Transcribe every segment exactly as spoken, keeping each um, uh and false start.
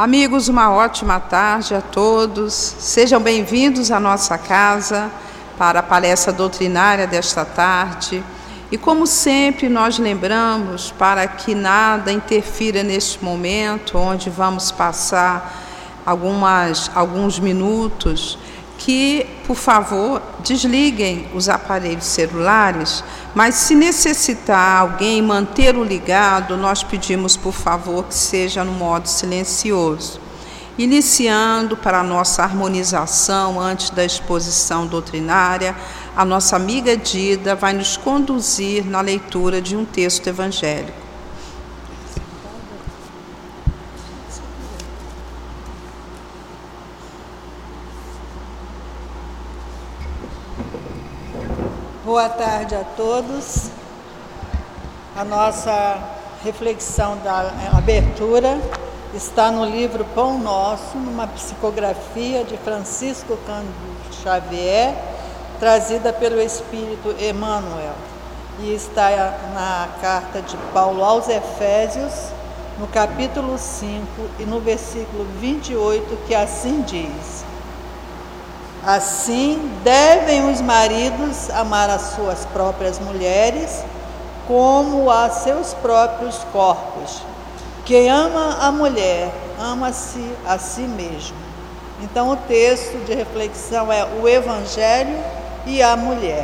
Amigos, uma ótima tarde a todos. Sejam bem-vindos à nossa casa para a palestra doutrinária desta tarde. E como sempre nós lembramos, para que nada interfira neste momento, onde vamos passar algumas, alguns minutos, que, por favor, desliguem os aparelhos celulares, mas se necessitar alguém manter-o ligado, nós pedimos, por favor, que seja no modo silencioso. Iniciando para a nossa harmonização antes da exposição doutrinária, a nossa amiga Dida vai nos conduzir na leitura de um texto evangélico. Boa tarde a todos. A nossa reflexão da abertura está no livro Pão Nosso, numa psicografia de Francisco Cândido Xavier, trazida pelo Espírito Emmanuel, e está na carta de Paulo aos Efésios, no capítulo cinco e no versículo vinte e oito, que assim diz: assim, devem os maridos amar as suas próprias mulheres como a seus próprios corpos. Quem ama a mulher, ama-se a si mesmo. Então, o texto de reflexão é o Evangelho e a mulher.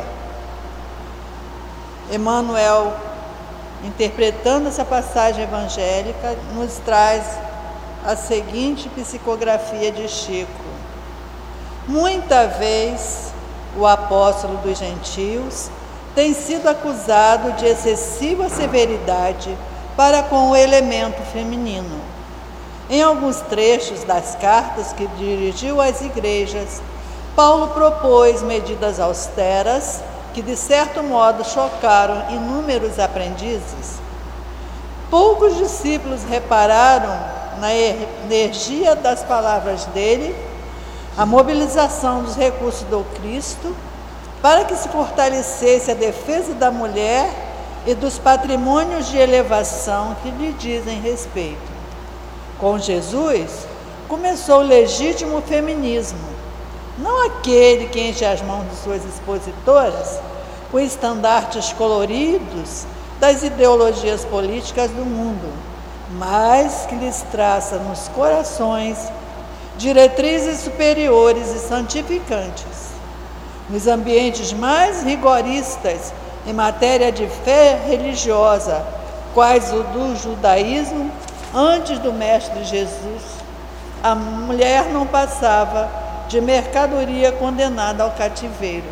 Emmanuel, interpretando essa passagem evangélica, nos traz a seguinte psicografia de Chico. Muita vez o apóstolo dos gentios tem sido acusado de excessiva severidade para com o elemento feminino. Em alguns trechos das cartas que dirigiu às igrejas, Paulo propôs medidas austeras que, de certo modo, chocaram inúmeros aprendizes. Poucos discípulos repararam na energia das palavras dele, a mobilização dos recursos do Cristo para que se fortalecesse a defesa da mulher e dos patrimônios de elevação que lhe dizem respeito. Com Jesus, começou o legítimo feminismo, não aquele que enche as mãos de suas expositoras com estandartes coloridos das ideologias políticas do mundo, mas que lhes traça nos corações diretrizes superiores e santificantes. Nos ambientes mais rigoristas em matéria de fé religiosa, quais o do judaísmo, antes do Mestre Jesus, a mulher não passava de mercadoria condenada ao cativeiro.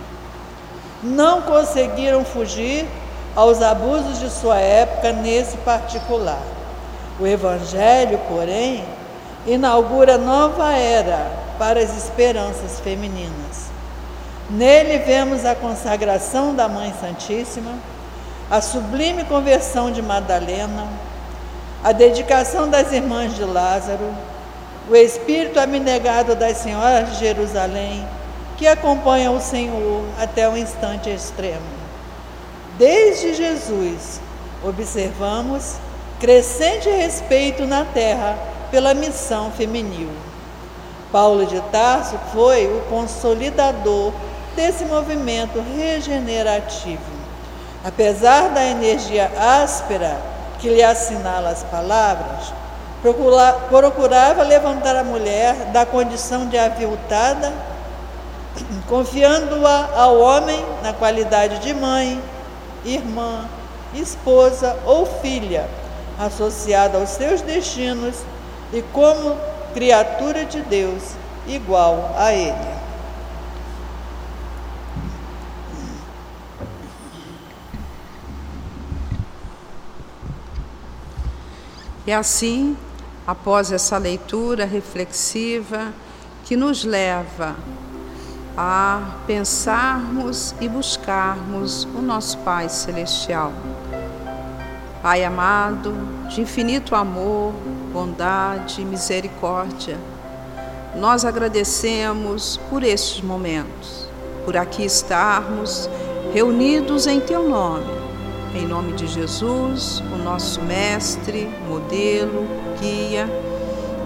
Não conseguiram fugir aos abusos de sua época nesse particular. O Evangelho, porém, inaugura nova era para as esperanças femininas. Nele vemos a consagração da Mãe Santíssima, a sublime conversão de Madalena, a dedicação das irmãs de Lázaro, o espírito abnegado das senhoras de Jerusalém, que acompanham o Senhor até o instante extremo. Desde Jesus, observamos crescente respeito na terra pela missão feminil. Paulo de Tarso foi o consolidador desse movimento regenerativo. Apesar da energia áspera que lhe assinala as palavras, procurava levantar a mulher da condição de aviltada, confiando-a ao homem na qualidade de mãe, irmã, esposa ou filha, associada aos seus destinos e como criatura de Deus, igual a ele. E assim, após essa leitura reflexiva, que nos leva a pensarmos e buscarmos o nosso Pai Celestial. Pai amado, de infinito amor, bondade e misericórdia, nós agradecemos por estes momentos, por aqui estarmos reunidos em Teu nome, em nome de Jesus, o nosso mestre, modelo, guia,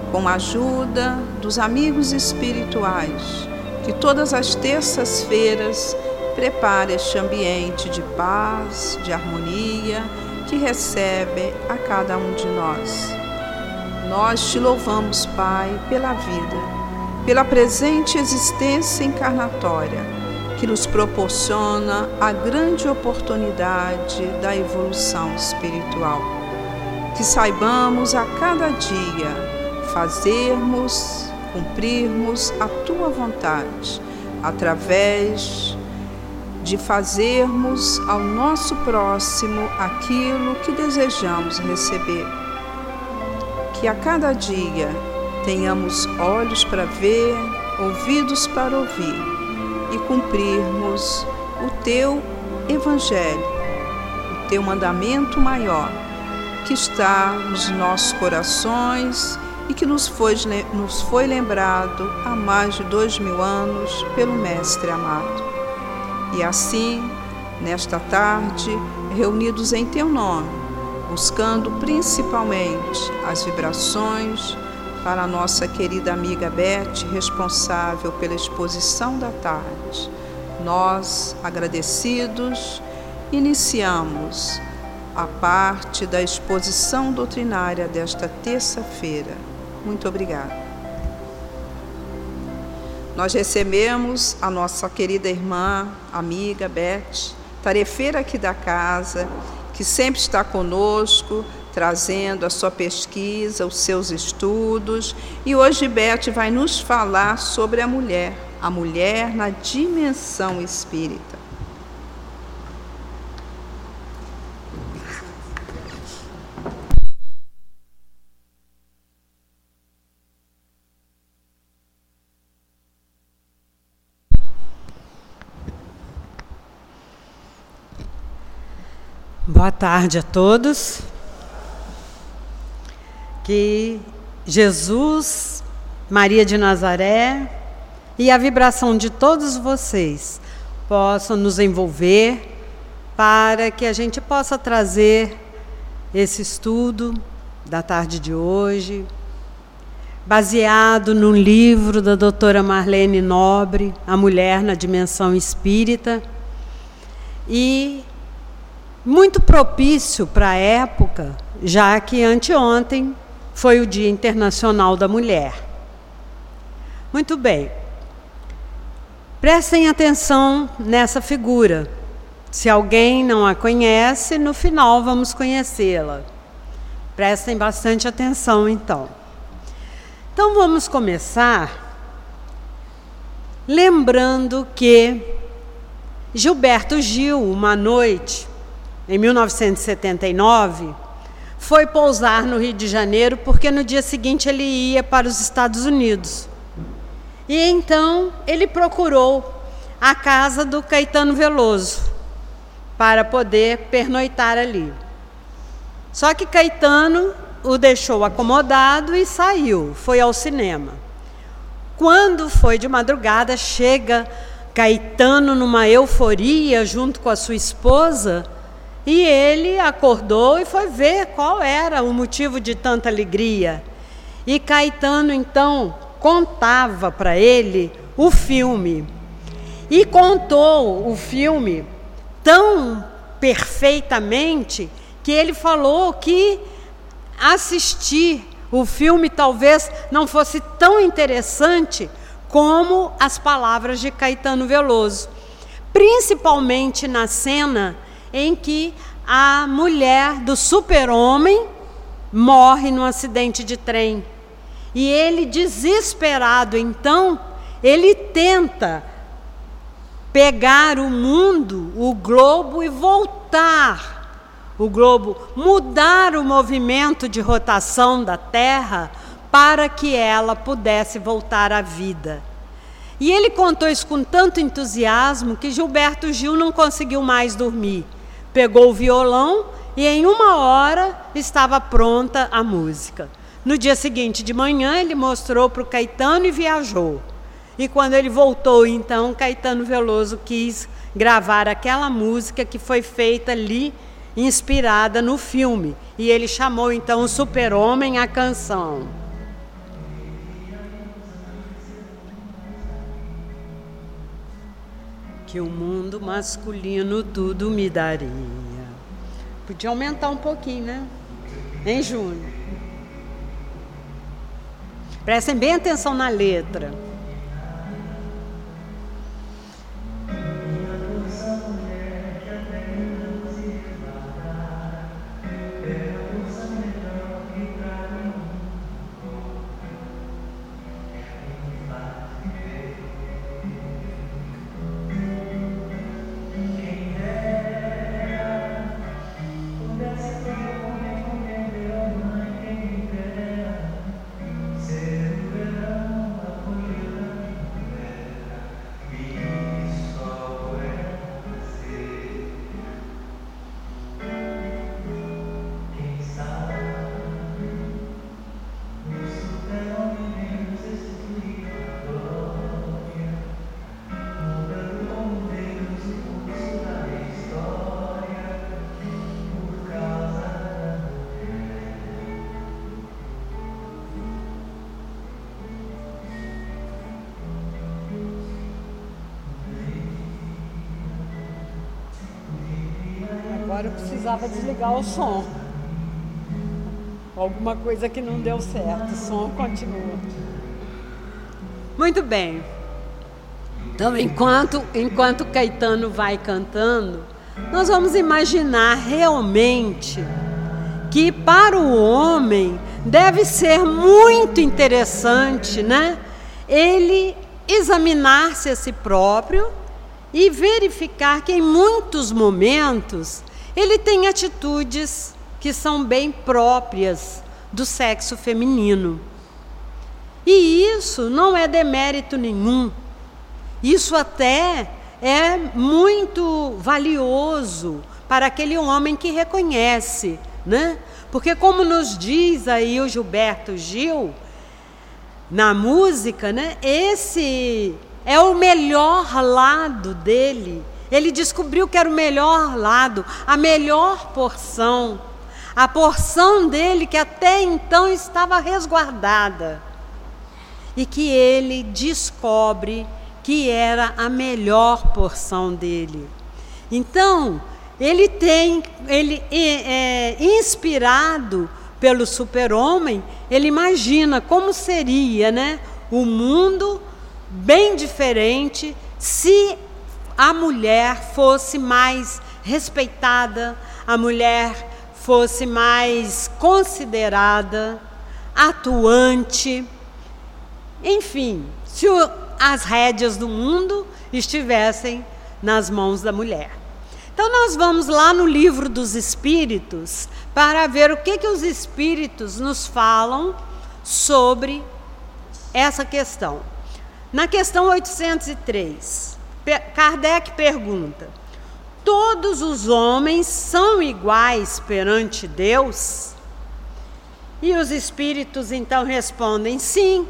com a ajuda dos amigos espirituais, que todas as terças-feiras prepara este ambiente de paz, de harmonia, que recebe a cada um de nós. Nós te louvamos, Pai, pela vida, pela presente existência encarnatória, que nos proporciona a grande oportunidade da evolução espiritual. Que saibamos a cada dia fazermos, cumprirmos a Tua vontade, através de fazermos ao nosso próximo aquilo que desejamos receber. Que a cada dia tenhamos olhos para ver, ouvidos para ouvir e cumprirmos o Teu Evangelho, o Teu mandamento maior, que está nos nossos corações e que nos foi, nos foi lembrado há mais de dois mil anos pelo Mestre amado. E assim, nesta tarde, reunidos em Teu nome, buscando principalmente as vibrações para a nossa querida amiga Beth, responsável pela exposição da tarde. Nós, agradecidos, iniciamos a parte da exposição doutrinária desta terça-feira. Muito obrigada. Nós recebemos a nossa querida irmã, amiga Beth, tarefeira aqui da casa, que sempre está conosco, trazendo a sua pesquisa, os seus estudos. E hoje Beth vai nos falar sobre a mulher, a mulher na dimensão espírita. Boa tarde a todos. Que Jesus, Maria de Nazaré e a vibração de todos vocês possam nos envolver para que a gente possa trazer esse estudo da tarde de hoje, baseado num livro da doutora Marlene Nobre, A Mulher na Dimensão Espírita, e muito propício para a época, já que anteontem foi o Dia Internacional da Mulher. Muito bem. Prestem atenção nessa figura. Se alguém não a conhece, no final vamos conhecê-la. Prestem bastante atenção, então. Então vamos começar lembrando que Gilberto Gil, uma noite, em mil novecentos e setenta e nove, foi pousar no Rio de Janeiro porque no dia seguinte ele ia para os Estados Unidos. E então ele procurou a casa do Caetano Veloso para poder pernoitar ali. Só que Caetano o deixou acomodado e saiu, foi ao cinema. Quando foi de madrugada, chega Caetano numa euforia junto com a sua esposa, e ele acordou e foi ver qual era o motivo de tanta alegria. E Caetano, então, contava para ele o filme. E contou o filme tão perfeitamente que ele falou que assistir o filme talvez não fosse tão interessante como as palavras de Caetano Veloso. Principalmente na cena em que a mulher do super-homem morre num acidente de trem. E ele, desesperado, então, ele tenta pegar o mundo, o globo, e voltar o globo, mudar o movimento de rotação da Terra para que ela pudesse voltar à vida. E ele contou isso com tanto entusiasmo que Gilberto Gil não conseguiu mais dormir. Pegou o violão e em uma hora estava pronta a música. No dia seguinte de manhã ele mostrou para o Caetano e viajou. E quando ele voltou, então, Caetano Veloso quis gravar aquela música que foi feita ali, inspirada no filme. E ele chamou então o Super-Homem a canção. que o mundo masculino tudo me daria. Podia aumentar um pouquinho, né? Hein, Júnior? Prestem bem atenção na letra. Agora eu precisava desligar o som. Alguma coisa que não deu certo. O som continua. Muito bem. Então, enquanto, enquanto Caetano vai cantando, nós vamos imaginar realmente que para o homem deve ser muito interessante, né? Ele examinar-se a si próprio e verificar que em muitos momentos ele tem atitudes que são bem próprias do sexo feminino. E isso não é demérito nenhum. Isso até é muito valioso para aquele homem que reconhece, né? Porque como nos diz aí o Gilberto Gil, na música, né? Esse é o melhor lado dele. Ele descobriu que era o melhor lado, a melhor porção, a porção dele que até então estava resguardada. E que ele descobre que era a melhor porção dele. Então, ele tem, ele é, é, inspirado pelo super-homem, ele imagina como seria, né, o mundo bem diferente se a mulher fosse mais respeitada, a mulher fosse mais considerada, atuante, enfim, se o, as rédeas do mundo estivessem nas mãos da mulher. Então nós vamos lá no Livro dos Espíritos para ver o que, que os Espíritos nos falam sobre essa questão. Na questão oitocentos e três, Kardec pergunta: todos os homens são iguais perante Deus? E os Espíritos então respondem: sim.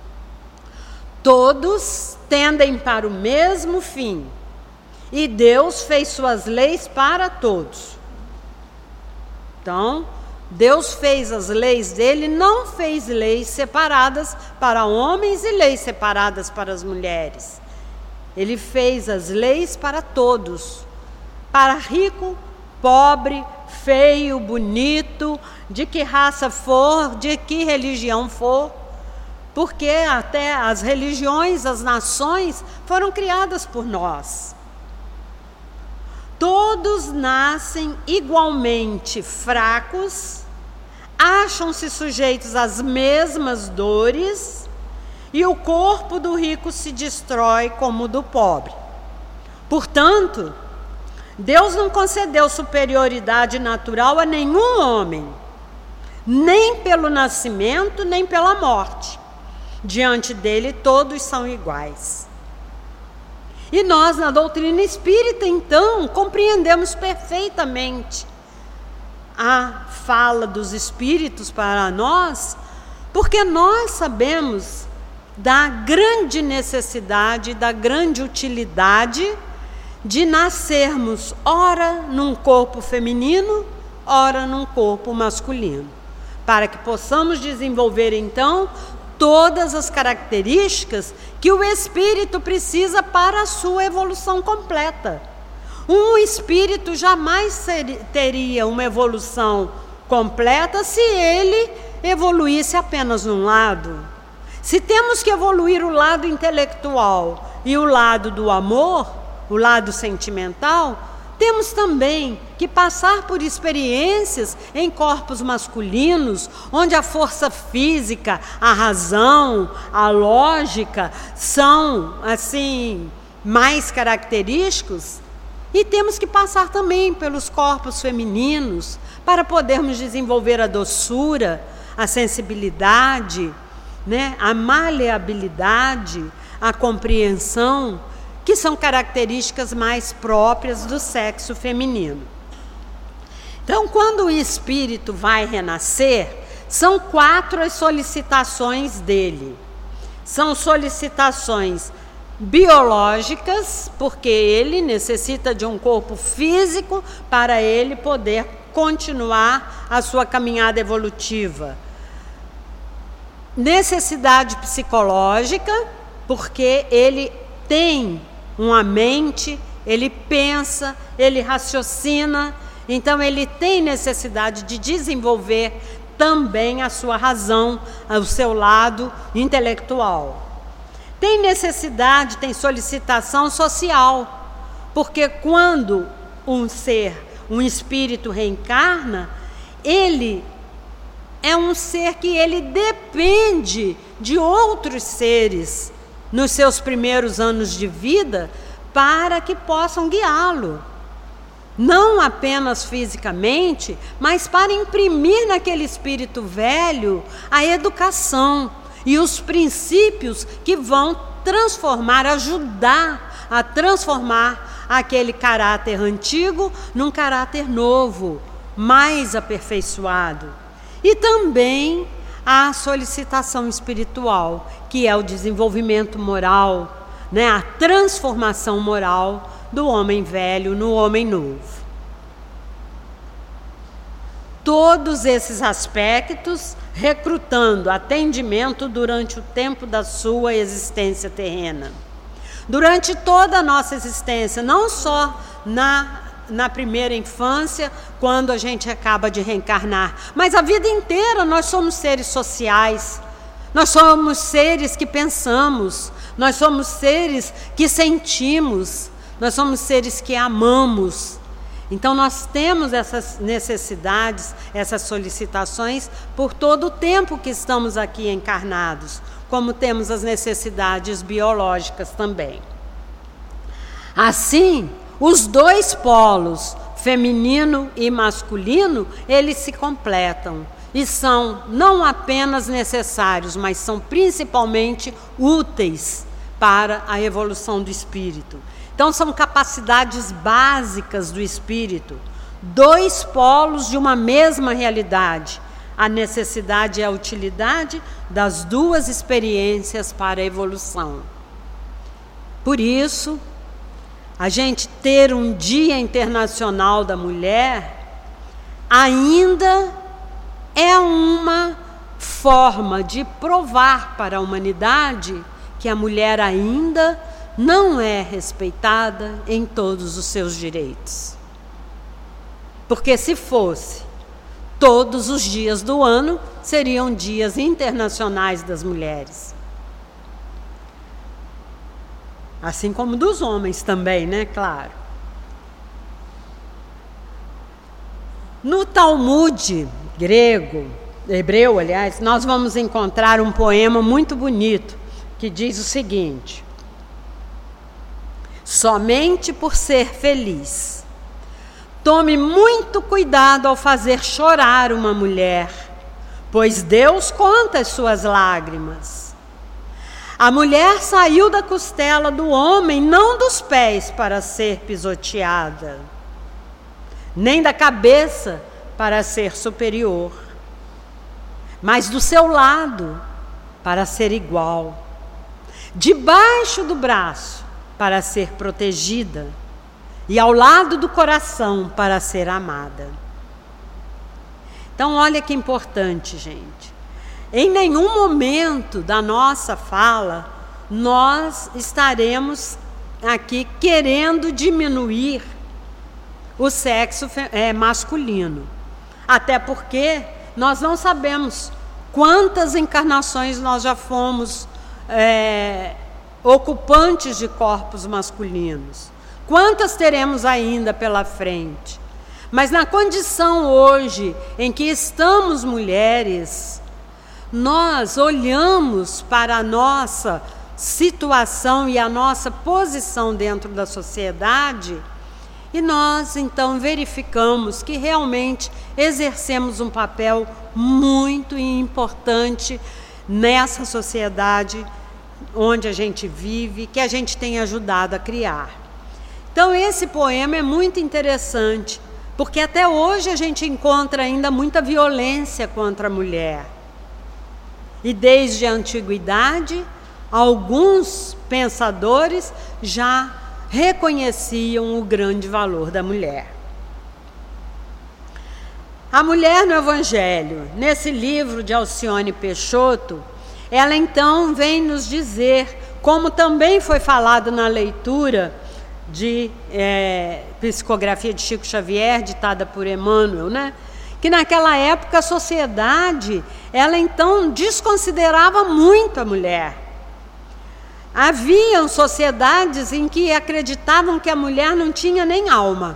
Todos tendem para o mesmo fim, e Deus fez suas leis para todos. Então, Deus fez as leis dele, não fez leis separadas para homens e leis separadas para as mulheres. Ele fez as leis para todos, para rico, pobre, feio, bonito, de que raça for, de que religião for, porque até as religiões, as nações foram criadas por nós. Todos nascem igualmente fracos, acham-se sujeitos às mesmas dores, e o corpo do rico se destrói como o do pobre. Portanto, Deus não concedeu superioridade natural a nenhum homem, nem pelo nascimento, nem pela morte. Diante dele, todos são iguais. E nós, na doutrina espírita, então, compreendemos perfeitamente a fala dos espíritos para nós, porque nós sabemos da grande necessidade, da grande utilidade de nascermos, ora num corpo feminino, ora num corpo masculino, para que possamos desenvolver, então, todas as características que o espírito precisa para a sua evolução completa. Um espírito jamais ser, teria uma evolução completa se ele evoluísse apenas num lado. Se temos que evoluir o lado intelectual e o lado do amor, o lado sentimental, temos também que passar por experiências em corpos masculinos, onde a força física, a razão, a lógica são, assim, mais característicos. E temos que passar também pelos corpos femininos para podermos desenvolver a doçura, a sensibilidade, né, a maleabilidade, a compreensão, que são características mais próprias do sexo feminino. Então, quando o espírito vai renascer, são quatro as solicitações dele. São solicitações biológicas, porque ele necessita de um corpo físico para ele poder continuar a sua caminhada evolutiva. Necessidade psicológica, porque ele tem uma mente, ele pensa, ele raciocina, então ele tem necessidade de desenvolver também a sua razão, o seu lado intelectual. Tem necessidade, tem solicitação social, porque quando um ser, um espírito reencarna, ele é um ser que ele depende de outros seres nos seus primeiros anos de vida, para que possam guiá-lo. Não apenas fisicamente, mas para imprimir naquele espírito velho a educação e os princípios que vão transformar, ajudar a transformar aquele caráter antigo num caráter novo, mais aperfeiçoado. E também a solicitação espiritual, que é o desenvolvimento moral, né, a transformação moral do homem velho no homem novo. Todos esses aspectos recrutando atendimento durante o tempo da sua existência terrena. Durante toda a nossa existência, não só na na primeira infância, quando a gente acaba de reencarnar, mas a vida inteira nós somos seres sociais, nós somos seres que pensamos, nós somos seres que sentimos, nós somos seres que amamos. Então nós temos essas necessidades, essas solicitações por todo o tempo que estamos aqui encarnados, como temos as necessidades biológicas também. Assim, os dois polos, feminino e masculino, eles se completam e são não apenas necessários, mas são principalmente úteis para a evolução do espírito. Então são capacidades básicas do espírito, dois polos de uma mesma realidade, a necessidade e a utilidade das duas experiências para a evolução. Por isso, a gente ter um Dia Internacional da Mulher ainda é uma forma de provar para a humanidade que a mulher ainda não é respeitada em todos os seus direitos. Porque se fosse, todos os dias do ano seriam dias internacionais das mulheres. Assim como dos homens também, né? Claro. No Talmud grego, hebreu, aliás, nós vamos encontrar um poema muito bonito que diz o seguinte: somente por ser feliz, tome muito cuidado ao fazer chorar uma mulher, pois Deus conta as suas lágrimas. A mulher saiu da costela do homem, não dos pés para ser pisoteada, nem da cabeça para ser superior, mas do seu lado para ser igual, debaixo do braço para ser protegida e ao lado do coração para ser amada. Então olha que importante, gente. em nenhum momento da nossa fala nós estaremos aqui querendo diminuir o sexo é, masculino. Até porque nós não sabemos quantas encarnações nós já fomos é, ocupantes de corpos masculinos. Quantas teremos ainda pela frente? Mas na condição hoje em que estamos mulheres, nós olhamos para a nossa situação e a nossa posição dentro da sociedade e nós então verificamos que realmente exercemos um papel muito importante nessa sociedade onde a gente vive, que a gente tem ajudado a criar. Então esse poema é muito interessante, porque até hoje a gente encontra ainda muita violência contra a mulher. E desde a antiguidade, alguns pensadores já reconheciam o grande valor da mulher. A mulher no Evangelho, nesse livro de Alcione Peixoto, ela então vem nos dizer, como também foi falado na leitura de é, Psicografia de Chico Xavier, ditada por Emmanuel, né? Que naquela época a sociedade, ela então desconsiderava muito a mulher. Haviam sociedades em que acreditavam que a mulher não tinha nem alma.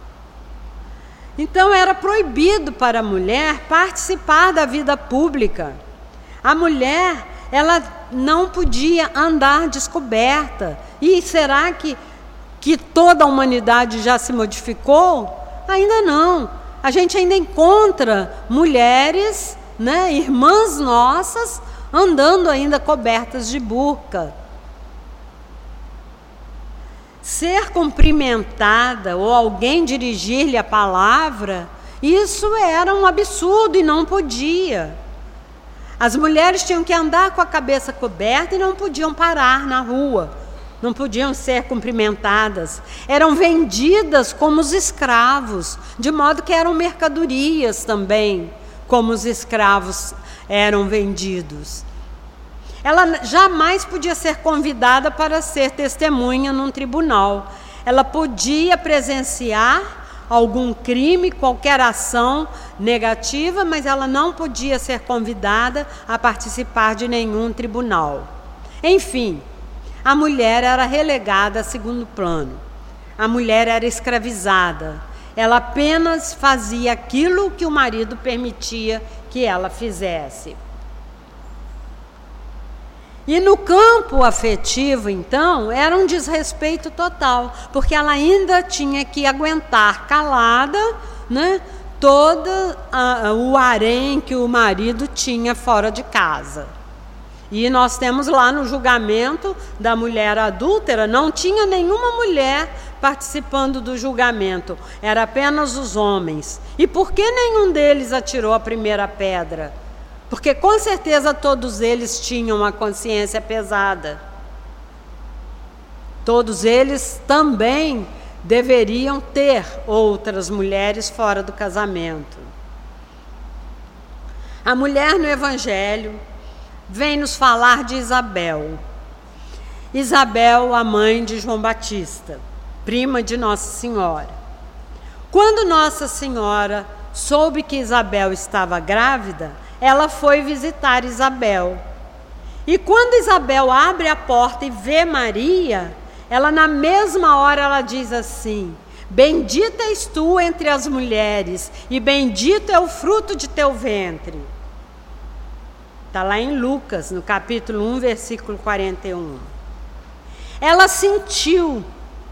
Então era proibido para a mulher participar da vida pública. A mulher, ela não podia andar descoberta. E será que, que toda a humanidade já se modificou? Ainda não. A gente ainda encontra mulheres, né, irmãs nossas, andando ainda cobertas de burca. Ser cumprimentada ou alguém dirigir-lhe a palavra, isso era um absurdo e não podia. As mulheres tinham que andar com a cabeça coberta e não podiam parar na rua, não podiam ser cumprimentadas. Eram vendidas como os escravos, de modo que eram mercadorias também, como os escravos eram vendidos. Ela jamais podia ser convidada para ser testemunha num tribunal. Ela podia presenciar algum crime, qualquer ação negativa, mas ela não podia ser convidada a participar de nenhum tribunal. Enfim, a mulher era relegada a segundo plano. A mulher era escravizada. Ela apenas fazia aquilo que o marido permitia que ela fizesse. E no campo afetivo, então, era um desrespeito total, porque ela ainda tinha que aguentar calada, né, todo a, o harém que o marido tinha fora de casa. E nós temos lá no julgamento da mulher adúltera, não tinha nenhuma mulher participando do julgamento, era apenas os homens. E por que nenhum deles atirou a primeira pedra? Porque com certeza todos eles tinham uma consciência pesada. Todos eles também deveriam ter outras mulheres fora do casamento. A mulher no Evangelho vem nos falar de Isabel. Isabel, a mãe de João Batista, prima de Nossa Senhora. Quando Nossa Senhora soube que Isabel estava grávida, ela foi visitar Isabel. E quando Isabel abre a porta e vê Maria, ela na mesma hora ela diz assim: bendita és tu entre as mulheres, e bendito é o fruto de teu ventre. Está lá em Lucas, no capítulo um, versículo quarenta e um. Ela sentiu.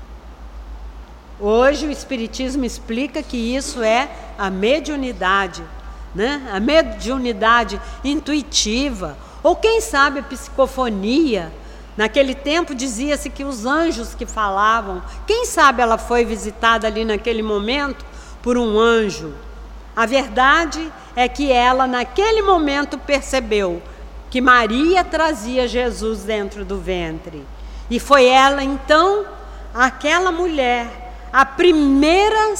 Hoje o Espiritismo explica que isso é a mediunidade, né? A mediunidade intuitiva, ou quem sabe a psicofonia. Naquele tempo dizia-se que os anjos que falavam, quem sabe ela foi visitada ali naquele momento por um anjo. A verdade é que ela naquele momento percebeu que Maria trazia Jesus dentro do ventre. E foi ela então, aquela mulher, a primeira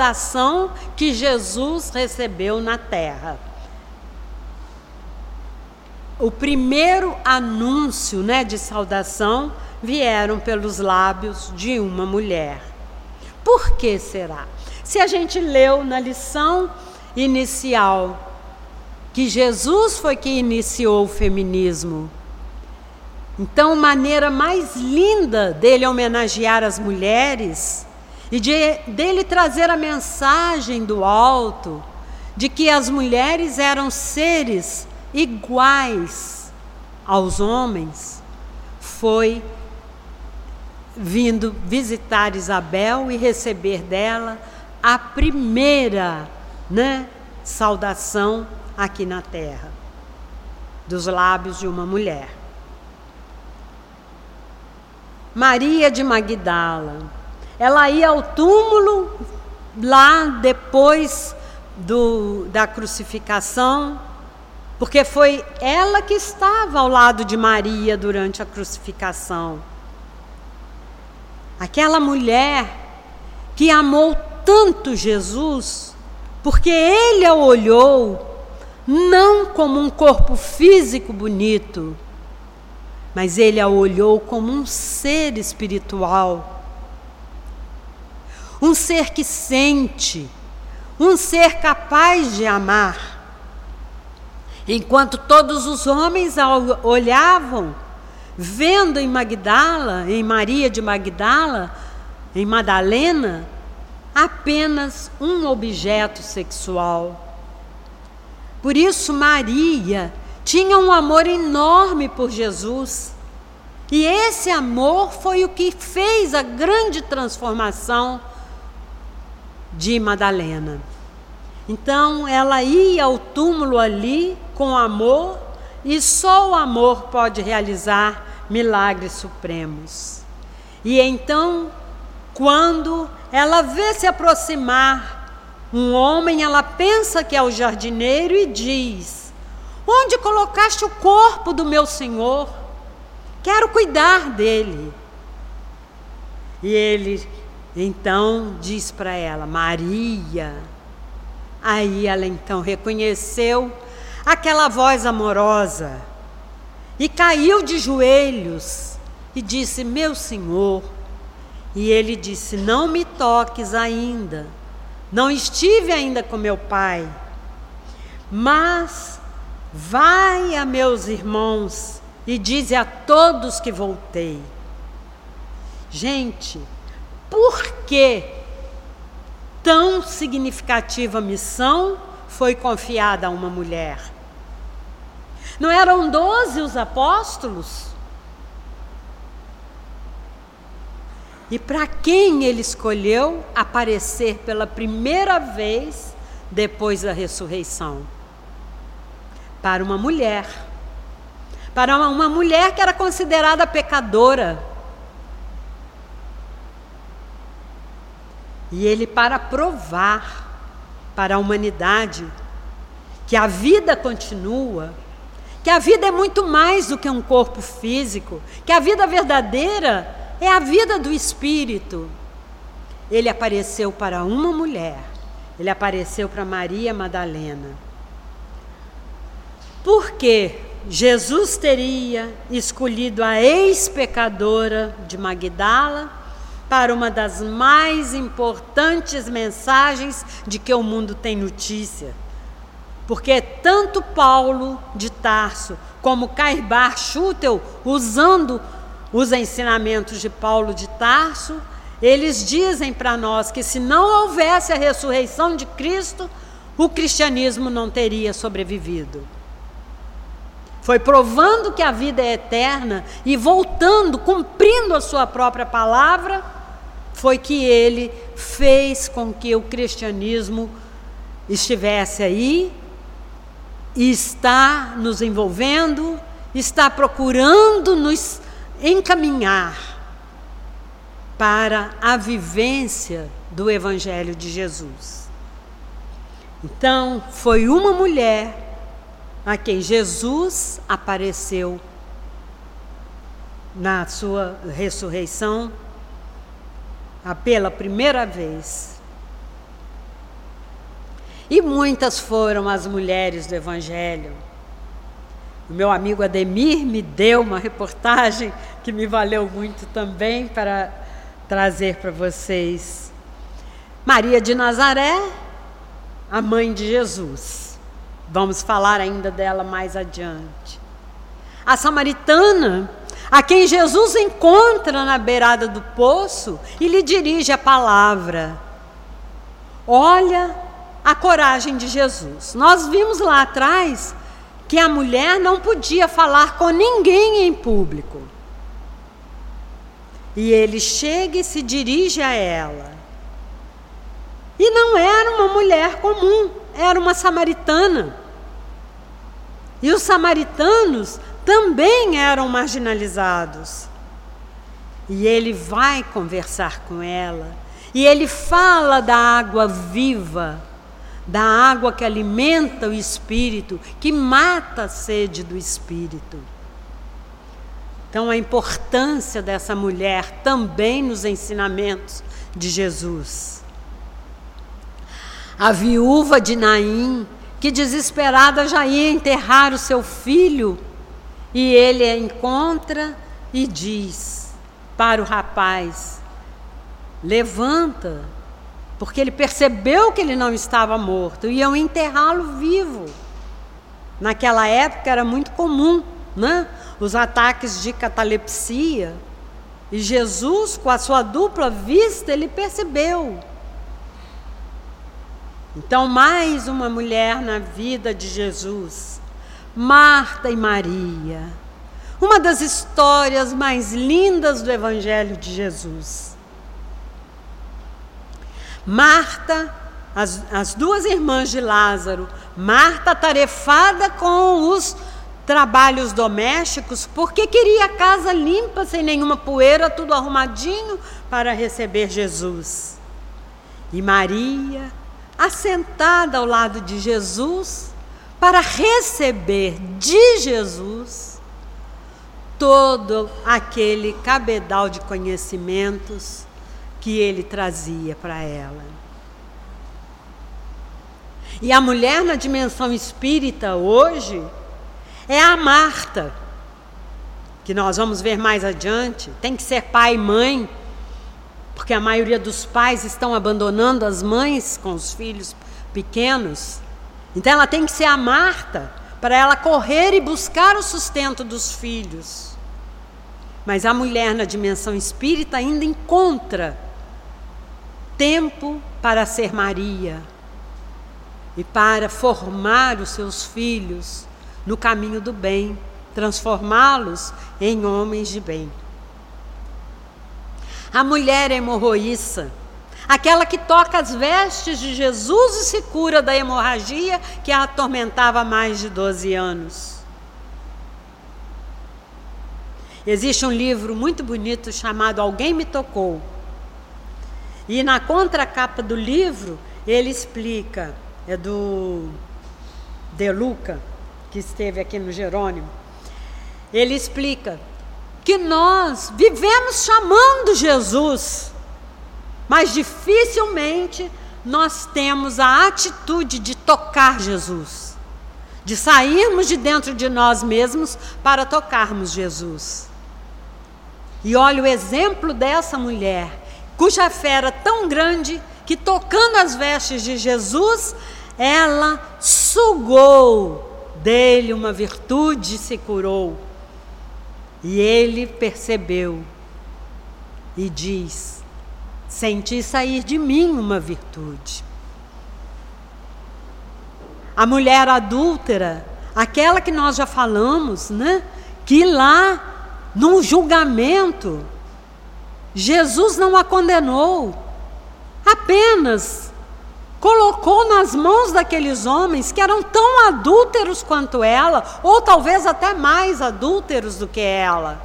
saudação que Jesus recebeu na terra. o primeiro anúncio, né, de saudação vieram pelos lábios de uma mulher. Por que será? Se a gente leu na lição inicial que Jesus foi que iniciou o feminismo, então, maneira mais linda dele homenagear as mulheres e de, dele trazer a mensagem do alto de que as mulheres eram seres iguais aos homens, foi vindo visitar Isabel e receber dela a primeira, né, saudação aqui na terra, dos lábios de uma mulher. Maria de Magdala, ela ia ao túmulo lá depois do, da crucificação, porque foi ela que estava ao lado de Maria durante a crucificação. Aquela mulher que amou tanto Jesus, porque ele a olhou não como um corpo físico bonito, mas ele a olhou como um ser espiritual, um ser que sente, um ser capaz de amar. Enquanto todos os homens a olhavam, vendo em Magdala, em Maria de Magdala, em Madalena, apenas um objeto sexual. Por isso Maria tinha um amor enorme por Jesus. E esse amor foi o que fez a grande transformação de Madalena. Então ela ia ao túmulo ali com amor, e só o amor pode realizar milagres supremos. E então, quando ela vê se aproximar um homem, ela pensa que é o jardineiro e diz: onde colocaste o corpo do meu Senhor? Quero cuidar dele. E ele então diz para ela: Maria. Aí ela então reconheceu aquela voz amorosa e caiu de joelhos e disse: meu Senhor. E ele disse: não me toques ainda, não estive ainda com meu pai, mas vai a meus irmãos e dize a todos que voltei. Gente, por que tão significativa missão foi confiada a uma mulher? Não eram doze os apóstolos? E para quem ele escolheu aparecer pela primeira vez depois da ressurreição? Para uma mulher. Para uma, uma mulher que era considerada pecadora. E ele, para provar para a humanidade que a vida continua, que a vida é muito mais do que um corpo físico, que a vida verdadeira é a vida do espírito. Ele apareceu para uma mulher, ele apareceu para Maria Madalena. Porque Jesus teria escolhido a ex-pecadora de Magdala para uma das mais importantes mensagens de que o mundo tem notícia. Porque tanto Paulo de Tarso como Cair Schutel, usando os ensinamentos de Paulo de Tarso, eles dizem para nós que se não houvesse a ressurreição de Cristo, o cristianismo não teria sobrevivido. Foi provando que a vida é eterna e voltando, cumprindo a sua própria palavra, foi que ele fez com que o cristianismo estivesse aí e está nos envolvendo, está procurando nos encaminhar para a vivência do Evangelho de Jesus. Então, foi uma mulher a quem Jesus apareceu na sua ressurreição pela primeira vez. E muitas foram as mulheres do Evangelho. O meu amigo Ademir me deu uma reportagem que me valeu muito também para trazer para vocês. Maria de Nazaré, a mãe de Jesus. Vamos falar ainda dela mais adiante. A samaritana, a quem Jesus encontra na beirada do poço e lhe dirige a palavra. Olha a coragem de Jesus. Nós vimos lá atrás que a mulher não podia falar com ninguém em público. E ele chega e se dirige a ela. E não era uma mulher comum, era uma samaritana. E os samaritanos também eram marginalizados. E ele vai conversar com ela. E ele fala da água viva, da água que alimenta o espírito, que mata a sede do espírito. Então, a importância dessa mulher também nos ensinamentos de Jesus. A viúva de Naim, que desesperada já ia enterrar o seu filho, e ele a encontra e diz para o rapaz: levanta, porque ele percebeu que ele não estava morto, e iam enterrá-lo vivo. Naquela época era muito comum, né? Os ataques de catalepsia, e Jesus, com a sua dupla vista, ele percebeu. Então, mais uma mulher na vida de Jesus, Marta e Maria, uma das histórias mais lindas do Evangelho de Jesus. Marta, as, as duas irmãs de Lázaro, Marta atarefada com os trabalhos domésticos, porque queria a casa limpa, sem nenhuma poeira, tudo arrumadinho para receber Jesus. E Maria, assentada ao lado de Jesus, para receber de Jesus todo aquele cabedal de conhecimentos que ele trazia para ela. E a mulher na dimensão espírita hoje é a Marta, que nós vamos ver mais adiante. Tem que ser pai e mãe, porque a maioria dos pais estão abandonando as mães com os filhos pequenos. Então ela tem que ser a Marta, para ela correr e buscar o sustento dos filhos. Mas a mulher na dimensão espírita ainda encontra tempo para ser Maria e para formar os seus filhos no caminho do bem, transformá-los em homens de bem. A mulher hemorroíça, aquela que toca as vestes de Jesus e se cura da hemorragia que a atormentava há mais de doze anos. Existe um livro muito bonito chamado Alguém Me Tocou. E na contracapa do livro, ele explica, é do De Luca, que esteve aqui no Jerônimo. Ele explica que nós vivemos chamando Jesus, mas dificilmente nós temos a atitude de tocar Jesus, de sairmos de dentro de nós mesmos para tocarmos Jesus. E olha o exemplo dessa mulher, cuja fé era tão grande que, tocando as vestes de Jesus, ela sugou dele uma virtude e se curou. E ele percebeu e diz: senti sair de mim uma virtude. A mulher adúltera, aquela que nós já falamos, né? Que lá, num julgamento, Jesus não a condenou, apenas colocou nas mãos daqueles homens que eram tão adúlteros quanto ela, ou talvez até mais adúlteros do que ela,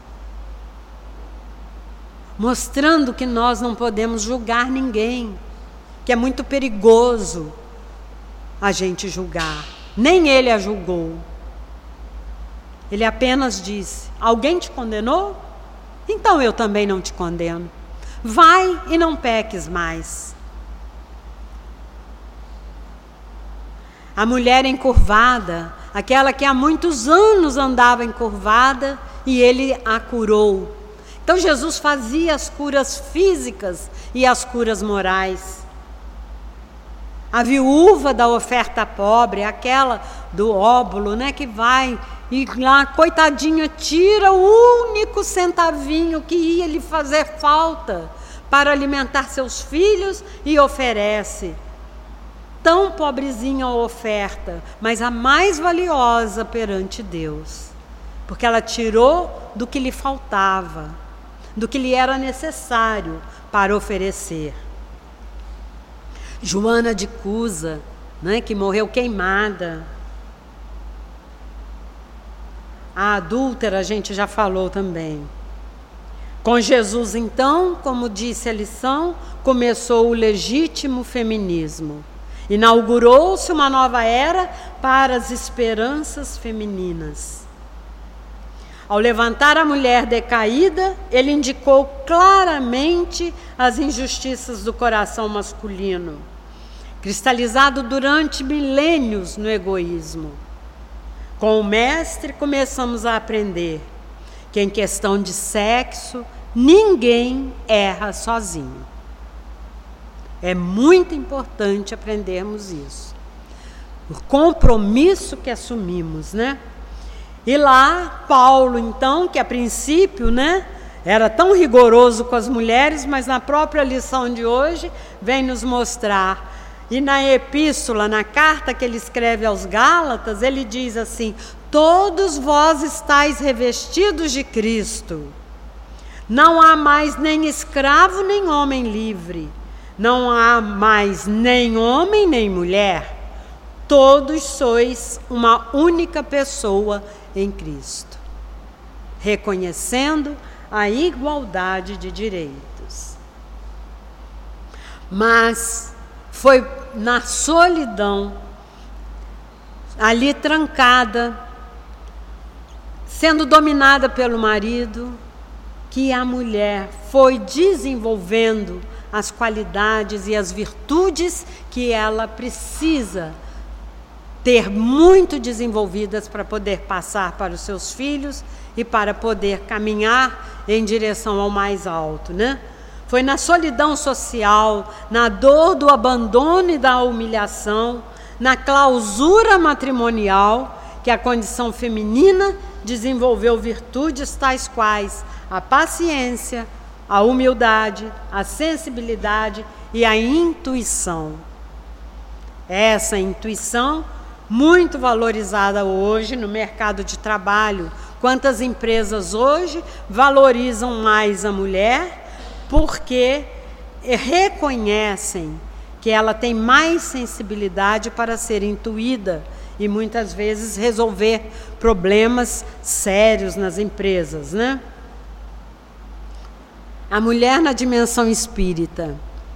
mostrando que nós não podemos julgar ninguém, que é muito perigoso a gente julgar. Nem ele a julgou. Ele apenas disse: alguém te condenou? Então eu também não te condeno. Vai e não peques mais. A mulher encurvada, aquela que há muitos anos andava encurvada, e ele a curou. Então Jesus fazia as curas físicas e as curas morais. A viúva da oferta pobre, aquela do óbolo, né, que vai e lá, coitadinha, tira o único centavinho que ia lhe fazer falta para alimentar seus filhos e oferece. Tão pobrezinha a oferta, mas a mais valiosa perante Deus, porque ela tirou do que lhe faltava, do que lhe era necessário para oferecer. Joana de Cusa, né, que morreu queimada. A adúltera a gente já falou também. Com Jesus, então, como disse a lição, começou o legítimo feminismo. Inaugurou-se uma nova era para as esperanças femininas. Ao levantar a mulher decaída, ele indicou claramente as injustiças do coração masculino, cristalizado durante milênios no egoísmo. Com o mestre, começamos a aprender que, em questão de sexo, ninguém erra sozinho. É muito importante aprendermos isso. O compromisso que assumimos, né? E lá, Paulo, então, que a princípio, né, era tão rigoroso com as mulheres, mas na própria lição de hoje, vem nos mostrar. E na epístola, na carta que ele escreve aos Gálatas, ele diz assim: todos vós estáis revestidos de Cristo. Não há mais nem escravo, nem homem livre. Não há mais nem homem, nem mulher. Todos sois uma única pessoa em Cristo, reconhecendo a igualdade de direitos. Mas foi na solidão, ali trancada, sendo dominada pelo marido, que a mulher foi desenvolvendo as qualidades e as virtudes que ela precisa ter muito desenvolvidas para poder passar para os seus filhos e para poder caminhar em direção ao mais alto, né? Foi na solidão social, na dor do abandono e da humilhação, na clausura matrimonial, que a condição feminina desenvolveu virtudes tais quais a paciência, a humildade, a sensibilidade e a intuição. Essa intuição, muito valorizada hoje no mercado de trabalho. Quantas empresas hoje valorizam mais a mulher porque reconhecem que ela tem mais sensibilidade para ser intuída e muitas vezes resolver problemas sérios nas empresas, né? A mulher na dimensão espírita.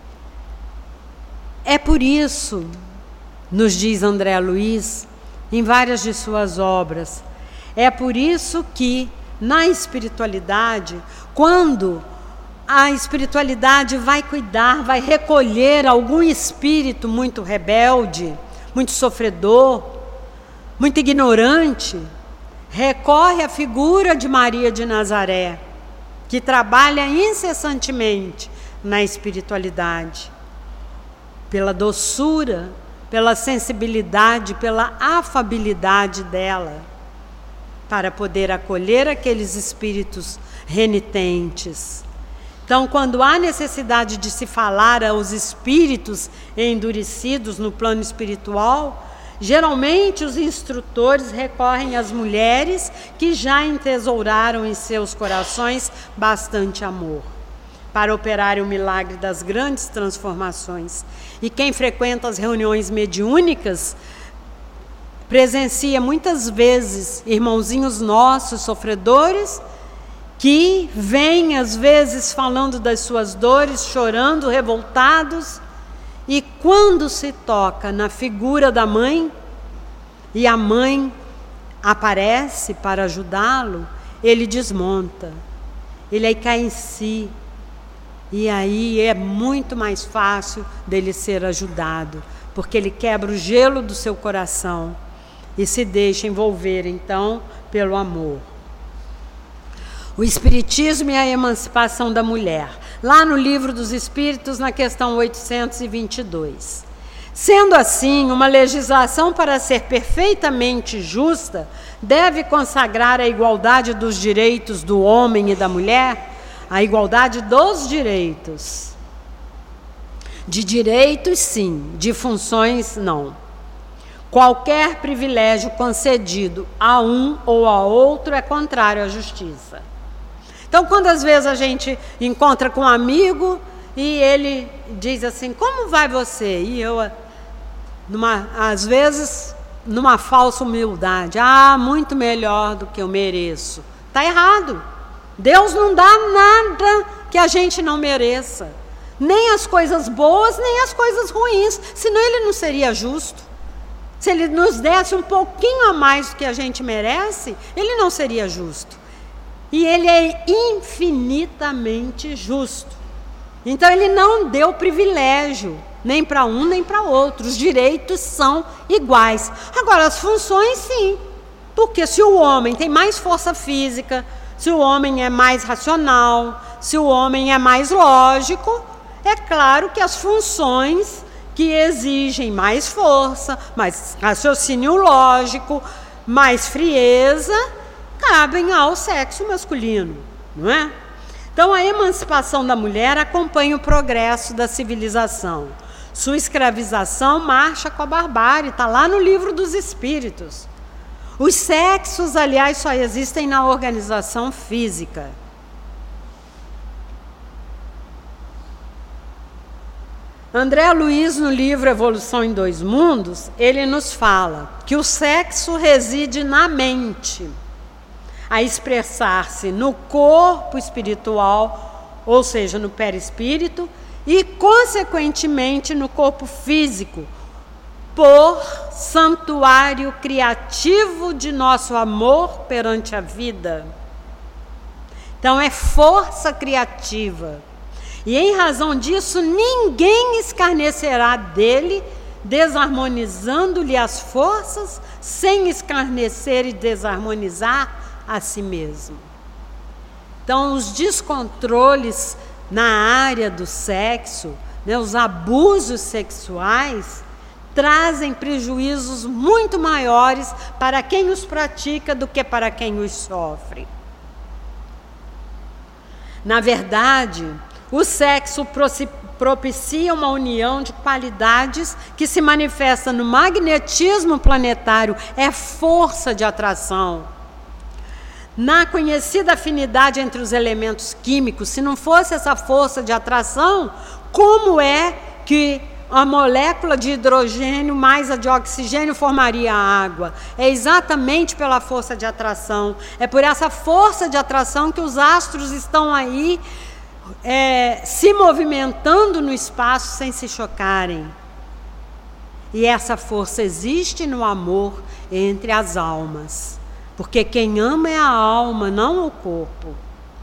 É por isso, nos diz André Luiz, em várias de suas obras, é por isso que, na espiritualidade, quando a espiritualidade vai cuidar, vai recolher algum espírito muito rebelde, muito sofredor, muito ignorante, recorre à figura de Maria de Nazaré, que trabalha incessantemente na espiritualidade, pela doçura, pela sensibilidade, pela afabilidade dela, para poder acolher aqueles espíritos renitentes. Então, quando há necessidade de se falar aos espíritos endurecidos no plano espiritual, geralmente os instrutores recorrem às mulheres que já entesouraram em seus corações bastante amor, para operar o milagre das grandes transformações. E quem frequenta as reuniões mediúnicas presencia muitas vezes irmãozinhos nossos, sofredores, que vêm às vezes falando das suas dores, chorando, revoltados, e quando se toca na figura da mãe, e a mãe aparece para ajudá-lo, ele desmonta, ele aí cai em si, e aí é muito mais fácil dele ser ajudado, porque ele quebra o gelo do seu coração e se deixa envolver, então, pelo amor. O Espiritismo e a emancipação da mulher. Lá no Livro dos Espíritos, na questão oitocentos e vinte e dois. Sendo assim, uma legislação para ser perfeitamente justa deve consagrar a igualdade dos direitos do homem e da mulher, a igualdade dos direitos. De direitos, sim, de funções, não. Qualquer privilégio concedido a um ou a outro é contrário à justiça. Então, quando às vezes a gente encontra com um amigo e ele diz assim, como vai você? E eu, numa, às vezes, numa falsa humildade, ah, muito melhor do que eu mereço. Está errado. Deus não dá nada que a gente não mereça. Nem as coisas boas, nem as coisas ruins. Senão ele não seria justo. Se ele nos desse um pouquinho a mais do que a gente merece, ele não seria justo. E ele é infinitamente justo. Então ele não deu privilégio, nem para um nem para outro. Os direitos são iguais. Agora, as funções, sim. Porque se o homem tem mais força física, se o homem é mais racional, se o homem é mais lógico, é claro que as funções que exigem mais força, mais raciocínio lógico, mais frieza, cabem ao sexo masculino, não é? Então, a emancipação da mulher acompanha o progresso da civilização. Sua escravização marcha com a barbárie, está lá no Livro dos Espíritos. Os sexos, aliás, só existem na organização física. André Luiz, no livro Evolução em Dois Mundos, ele nos fala que o sexo reside na mente, a expressar-se no corpo espiritual, ou seja, no perispírito, e, consequentemente, no corpo físico, por santuário criativo de nosso amor perante a vida. Então, é força criativa. E, em razão disso, ninguém escarnecerá dele, desarmonizando-lhe as forças, sem escarnecer e desarmonizar a si mesmo. Então, os descontroles na área do sexo, né, os abusos sexuais, trazem prejuízos muito maiores para quem os pratica do que para quem os sofre. Na verdade, o sexo propicia uma união de qualidades que se manifesta no magnetismo planetário, é força de atração. Na conhecida afinidade entre os elementos químicos, se não fosse essa força de atração, como é que a molécula de hidrogênio mais a de oxigênio formaria a água? É exatamente pela força de atração. É por essa força de atração que os astros estão aí é, se movimentando no espaço sem se chocarem. E essa força existe no amor entre as almas. Porque quem ama é a alma, não o corpo.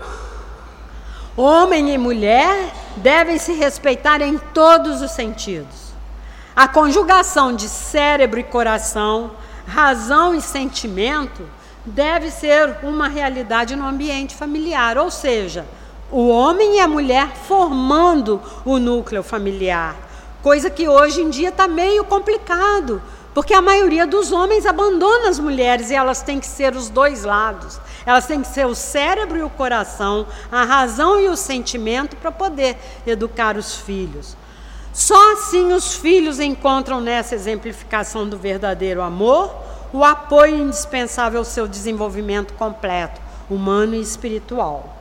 Homem e mulher devem se respeitar em todos os sentidos. A conjugação de cérebro e coração, razão e sentimento, deve ser uma realidade no ambiente familiar. Ou seja, o homem e a mulher formando o núcleo familiar. Coisa que hoje em dia está meio complicado. Porque a maioria dos homens abandona as mulheres e elas têm que ser os dois lados. Elas têm que ser o cérebro e o coração, a razão e o sentimento para poder educar os filhos. Só assim os filhos encontram nessa exemplificação do verdadeiro amor o apoio indispensável ao seu desenvolvimento completo, humano e espiritual.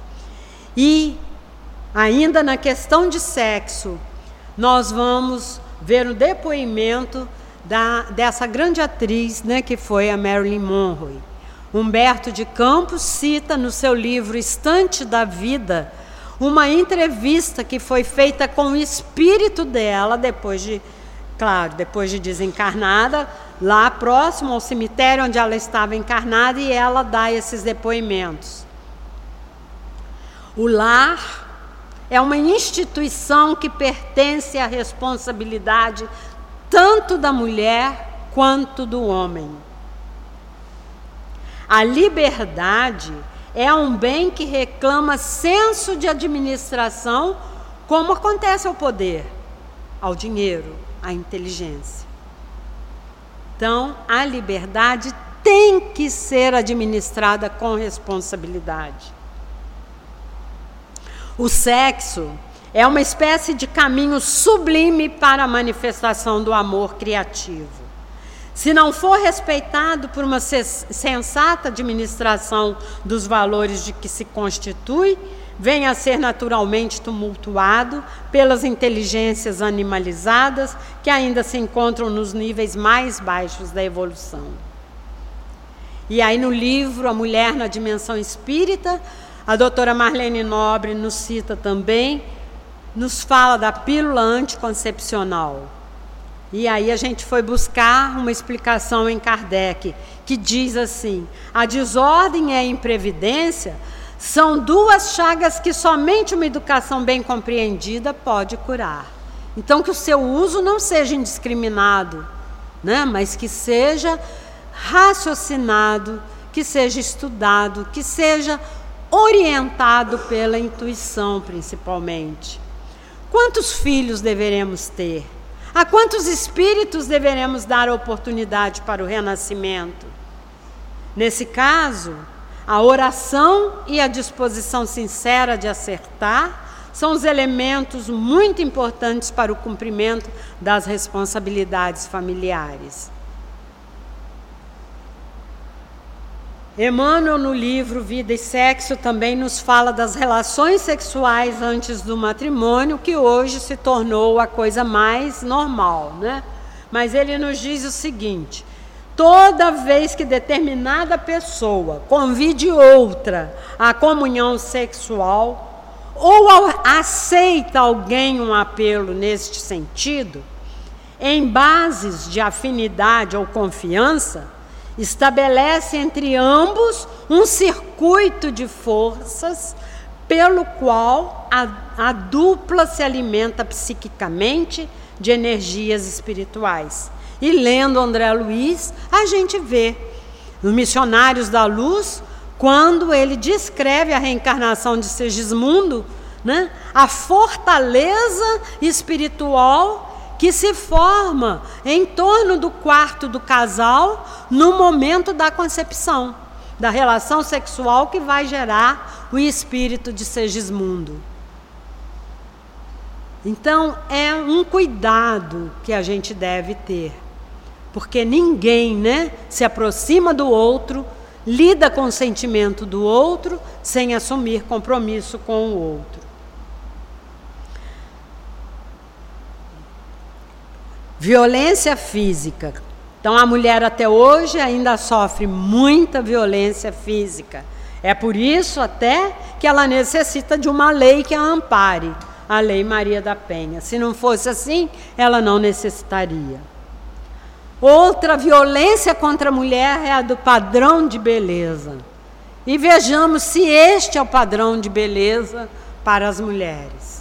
E, ainda na questão de sexo, nós vamos ver o depoimento Da, dessa grande atriz, né, que foi a Marilyn Monroe. Humberto de Campos cita no seu livro Estante da Vida uma entrevista que foi feita com o espírito dela depois de, claro, depois de desencarnada, lá próximo ao cemitério onde ela estava encarnada, e ela dá esses depoimentos. O lar é uma instituição que pertence à responsabilidade tanto da mulher quanto do homem. A liberdade é um bem que reclama senso de administração, como acontece ao poder, ao dinheiro, à inteligência. Então, a liberdade tem que ser administrada com responsabilidade. O sexo é uma espécie de caminho sublime para a manifestação do amor criativo. Se não for respeitado por uma sensata administração dos valores de que se constitui, vem a ser naturalmente tumultuado pelas inteligências animalizadas que ainda se encontram nos níveis mais baixos da evolução. E aí no livro A Mulher na Dimensão Espírita, a doutora Marlene Nobre nos cita também, nos fala da pílula anticoncepcional. E aí a gente foi buscar uma explicação em Kardec, que diz assim: a desordem e a imprevidência são duas chagas que somente uma educação bem compreendida pode curar. Então que o seu uso não seja indiscriminado, né? Mas que seja raciocinado, que seja estudado, que seja orientado pela intuição principalmente. Quantos filhos deveremos ter? A quantos espíritos deveremos dar oportunidade para o renascimento? Nesse caso, a oração e a disposição sincera de acertar são os elementos muito importantes para o cumprimento das responsabilidades familiares. Emmanuel, no livro Vida e Sexo, também nos fala das relações sexuais antes do matrimônio, que hoje se tornou a coisa mais normal, né? Mas ele nos diz o seguinte: toda vez que determinada pessoa convide outra à comunhão sexual ou aceita alguém um apelo neste sentido, em bases de afinidade ou confiança, estabelece entre ambos um circuito de forças pelo qual a, a dupla se alimenta psiquicamente de energias espirituais. E lendo André Luiz, a gente vê nos Missionários da Luz, quando ele descreve a reencarnação de Segismundo, né, a fortaleza espiritual que se forma em torno do quarto do casal no momento da concepção, da relação sexual que vai gerar o espírito de Segismundo. Então, é um cuidado que a gente deve ter, porque ninguém, né, se aproxima do outro, lida com o sentimento do outro, sem assumir compromisso com o outro. Violência física. Então, a mulher até hoje ainda sofre muita violência física. É por isso até que ela necessita de uma lei que a ampare, a Lei Maria da Penha. Se não fosse assim, ela não necessitaria. Outra violência contra a mulher é a do padrão de beleza. E vejamos se este é o padrão de beleza para as mulheres.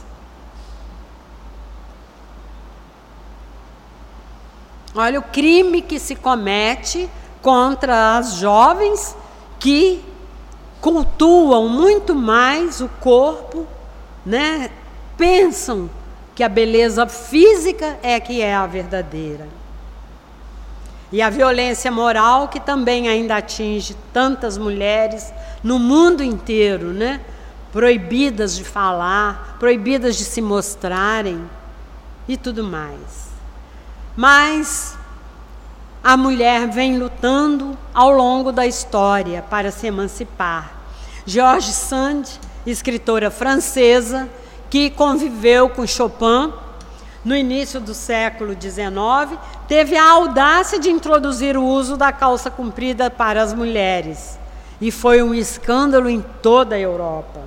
Olha o crime que se comete contra as jovens que cultuam muito mais o corpo, né? Pensam que a beleza física é que é a verdadeira. E a violência moral, que também ainda atinge tantas mulheres no mundo inteiro, né? Proibidas de falar, proibidas de se mostrarem e tudo mais. Mas a mulher vem lutando ao longo da história para se emancipar. George Sand, escritora francesa, que conviveu com Chopin no início do século dezenove, teve a audácia de introduzir o uso da calça comprida para as mulheres. E foi um escândalo em toda a Europa.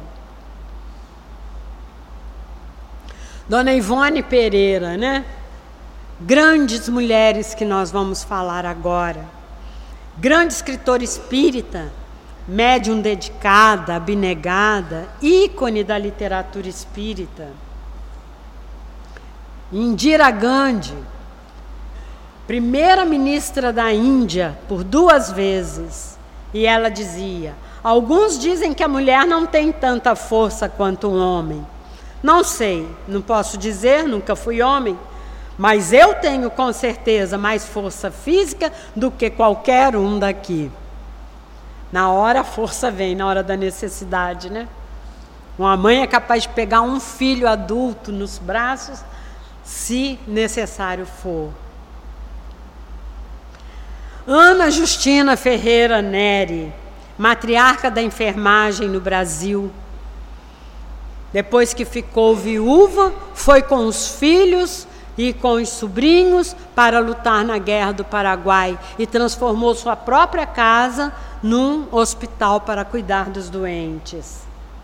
Dona Ivone Pereira, né? Grandes mulheres que nós vamos falar agora. Grande escritora espírita, médium dedicada, abnegada, ícone da literatura espírita. Indira Gandhi, primeira ministra da Índia por duas vezes. E ela dizia: alguns dizem que a mulher não tem tanta força quanto um homem. Não sei, não posso dizer, nunca fui homem, mas eu tenho com certeza mais força física do que qualquer um daqui. Na hora a força vem, na hora da necessidade, né? Uma mãe é capaz de pegar um filho adulto nos braços, se necessário for. Ana Justina Ferreira Neri, matriarca da enfermagem no Brasil. Depois que ficou viúva, foi com os filhos e com os sobrinhos para lutar na Guerra do Paraguai e transformou sua própria casa num hospital para cuidar dos doentes.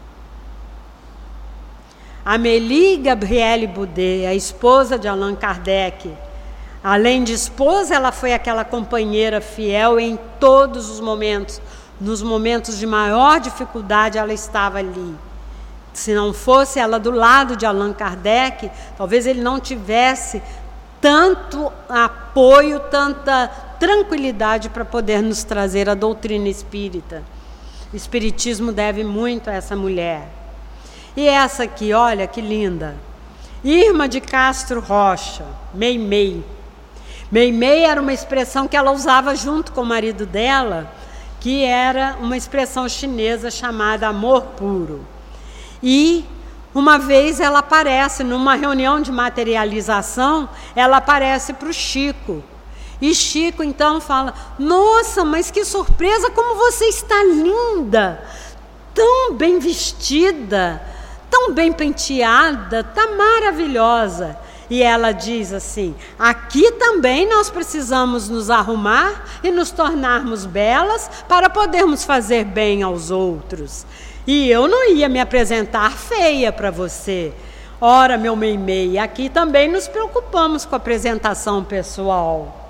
Amélie Gabrielle Boudet, a esposa de Allan Kardec. Além de esposa, ela foi aquela companheira fiel em todos os momentos. Nos momentos de maior dificuldade, ela estava ali. Se não fosse ela do lado de Allan Kardec, talvez ele não tivesse tanto apoio, tanta tranquilidade para poder nos trazer a doutrina espírita. O espiritismo deve muito a essa mulher. E essa aqui, olha que linda. Irma de Castro Rocha, Meimei. Meimei era uma expressão que ela usava junto com o marido dela, que era uma expressão chinesa chamada amor puro. E uma vez ela aparece numa reunião de materialização, ela aparece para o Chico. E Chico então fala: nossa, mas que surpresa, como você está linda, tão bem vestida, tão bem penteada, tá maravilhosa. E ela diz assim: aqui também nós precisamos nos arrumar e nos tornarmos belas para podermos fazer bem aos outros. E eu não ia me apresentar feia para você. Ora, meu Meimei, aqui também nos preocupamos com a apresentação pessoal.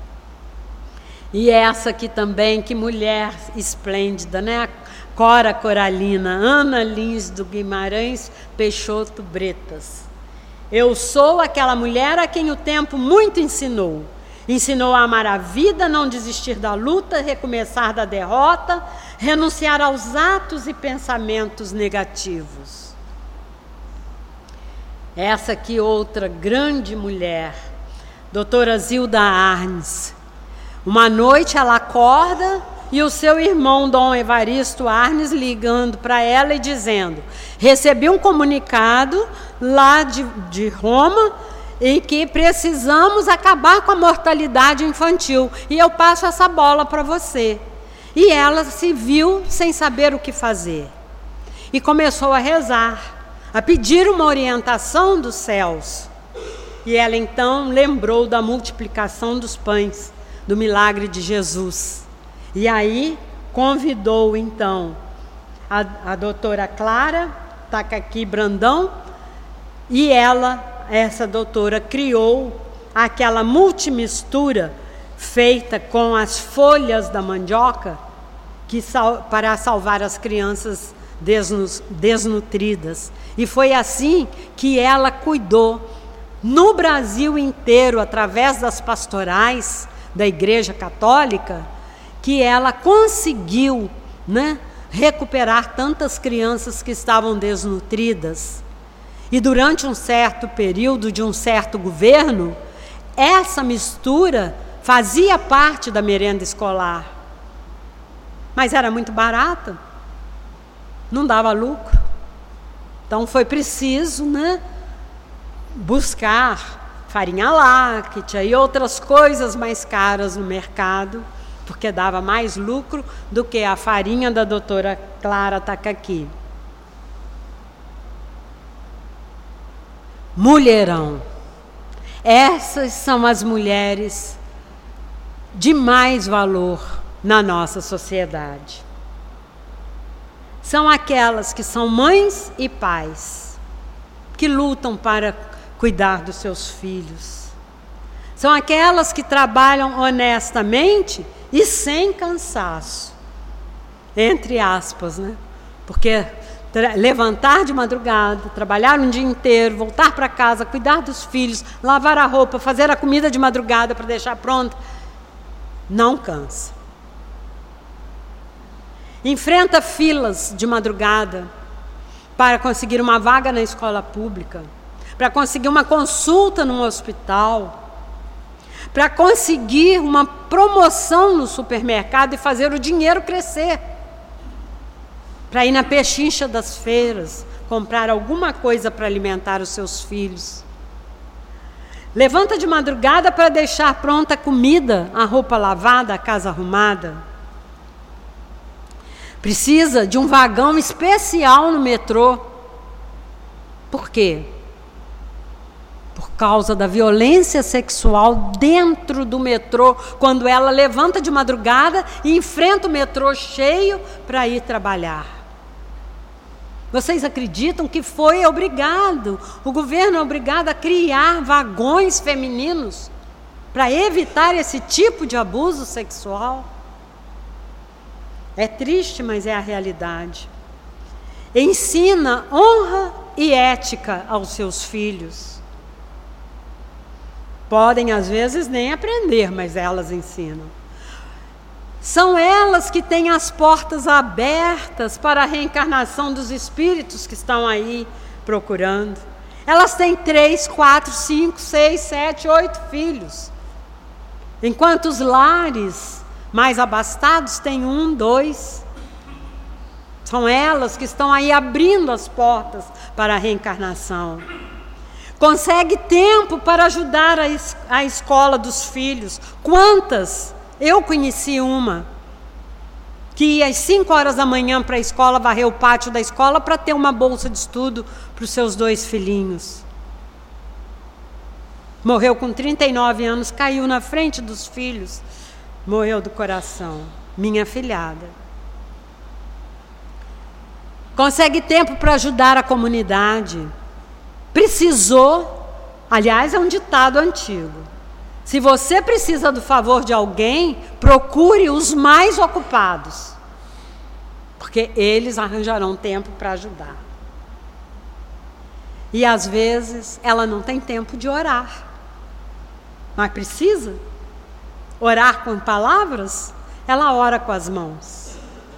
E essa aqui também, que mulher esplêndida, né? A Cora Coralina, Ana Lins do Guimarães Peixoto Bretas. Eu sou aquela mulher a quem o tempo muito ensinou. Ensinou a amar a vida, não desistir da luta, recomeçar da derrota, renunciar aos atos e pensamentos negativos. Essa aqui, outra grande mulher, doutora Zilda Arnes. Uma noite ela acorda e o seu irmão, Dom Evaristo Arnes, ligando para ela e dizendo: recebi um comunicado lá de, de Roma, em que precisamos acabar com a mortalidade infantil, e eu passo essa bola para você. E ela se viu sem saber o que fazer. E começou a rezar, a pedir uma orientação dos céus. E ela então lembrou da multiplicação dos pães, do milagre de Jesus. E aí convidou então a, a doutora Clara Tacaqui Brandão, e ela, essa doutora, criou aquela multimistura feita com as folhas da mandioca que sal, para salvar as crianças desnu, desnutridas. E foi assim que ela cuidou no Brasil inteiro, através das pastorais da Igreja Católica, que ela conseguiu, né, recuperar tantas crianças que estavam desnutridas. E durante um certo período de um certo governo, essa mistura fazia parte da merenda escolar. Mas era muito barata, não dava lucro. Então foi preciso, né, buscar farinha láctea e outras coisas mais caras no mercado, porque dava mais lucro do que a farinha da doutora Clara Tacaqui. Mulherão. Essas são as mulheres de mais valor na nossa sociedade. São aquelas que são mães e pais, que lutam para cuidar dos seus filhos. São aquelas que trabalham honestamente e sem cansaço. Entre aspas, né? Porque levantar de madrugada, trabalhar um dia inteiro, voltar para casa, cuidar dos filhos, lavar a roupa, fazer a comida de madrugada para deixar pronta, não cansa. Enfrenta filas de madrugada para conseguir uma vaga na escola pública, para conseguir uma consulta num hospital, para conseguir uma promoção no supermercado e fazer o dinheiro crescer, para ir na pechincha das feiras, comprar alguma coisa para alimentar os seus filhos. Levanta de madrugada para deixar pronta a comida, a roupa lavada, a casa arrumada. Precisa de um vagão especial no metrô. Por quê? Por causa da violência sexual dentro do metrô, quando ela levanta de madrugada e enfrenta o metrô cheio para ir trabalhar. Vocês acreditam que foi obrigado, o governo é obrigado a criar vagões femininos para evitar esse tipo de abuso sexual? É triste, mas é a realidade. Ensina honra e ética aos seus filhos. Podem, às vezes, nem aprender, mas elas ensinam. São elas que têm as portas abertas para a reencarnação dos espíritos que estão aí procurando. Elas têm três, quatro, cinco, seis, sete, oito filhos. Enquanto os lares mais abastados têm um, dois. São elas que estão aí abrindo as portas para a reencarnação. Consegue tempo para ajudar a, es- a escola dos filhos. Quantas? Eu conheci uma que ia às cinco horas da manhã para a escola, varrer o pátio da escola para ter uma bolsa de estudo para os seus dois filhinhos. Morreu com trinta e nove anos, caiu na frente dos filhos, morreu do coração. Minha afilhada. Consegue tempo para ajudar a comunidade. Precisou, aliás, é um ditado antigo. Se você precisa do favor de alguém, procure os mais ocupados, porque eles arranjarão tempo para ajudar. E às vezes ela não tem tempo de orar, mas precisa orar com palavras, ela ora com as mãos.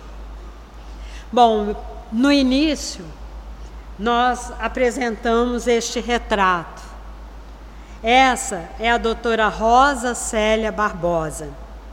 Bom, no início, nós apresentamos este retrato. Essa é a doutora Rosa Célia Barbosa.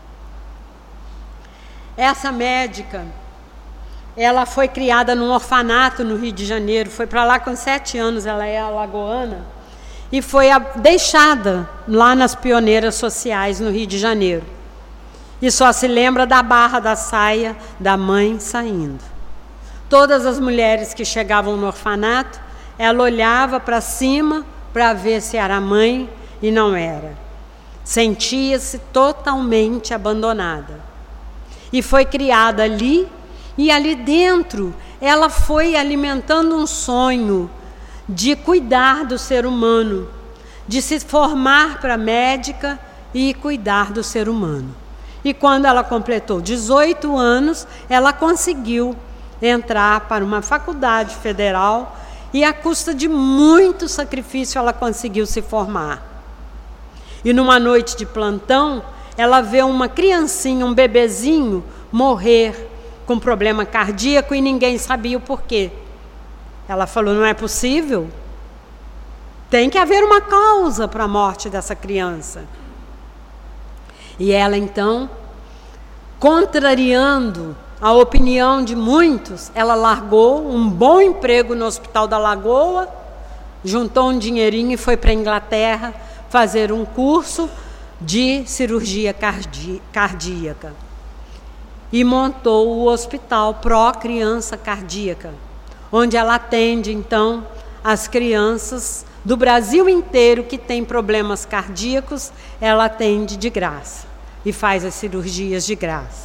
Essa médica, ela foi criada num orfanato no Rio de Janeiro, foi para lá com sete anos, ela é alagoana, e foi a, deixada lá nas pioneiras sociais no Rio de Janeiro. E só se lembra da barra da saia da mãe saindo. Todas as mulheres que chegavam no orfanato, ela olhava para cima para ver se era mãe, e não era. Sentia-se totalmente abandonada. E foi criada ali, e ali dentro ela foi alimentando um sonho de cuidar do ser humano, de se formar para médica e cuidar do ser humano. E quando ela completou dezoito anos, ela conseguiu entrar para uma faculdade federal, e à custa de muito sacrifício ela conseguiu se formar. E numa noite de plantão, ela vê uma criancinha, um bebezinho, morrer com problema cardíaco e ninguém sabia o porquê. Ela falou, não é possível. Tem que haver uma causa para a morte dessa criança. E ela então, contrariando a opinião de muitos, ela largou um bom emprego no Hospital da Lagoa, juntou um dinheirinho e foi para a Inglaterra fazer um curso de cirurgia cardi- cardíaca. E montou o Hospital Pró Criança Cardíaca, onde ela atende, então, as crianças do Brasil inteiro que têm problemas cardíacos, ela atende de graça e faz as cirurgias de graça.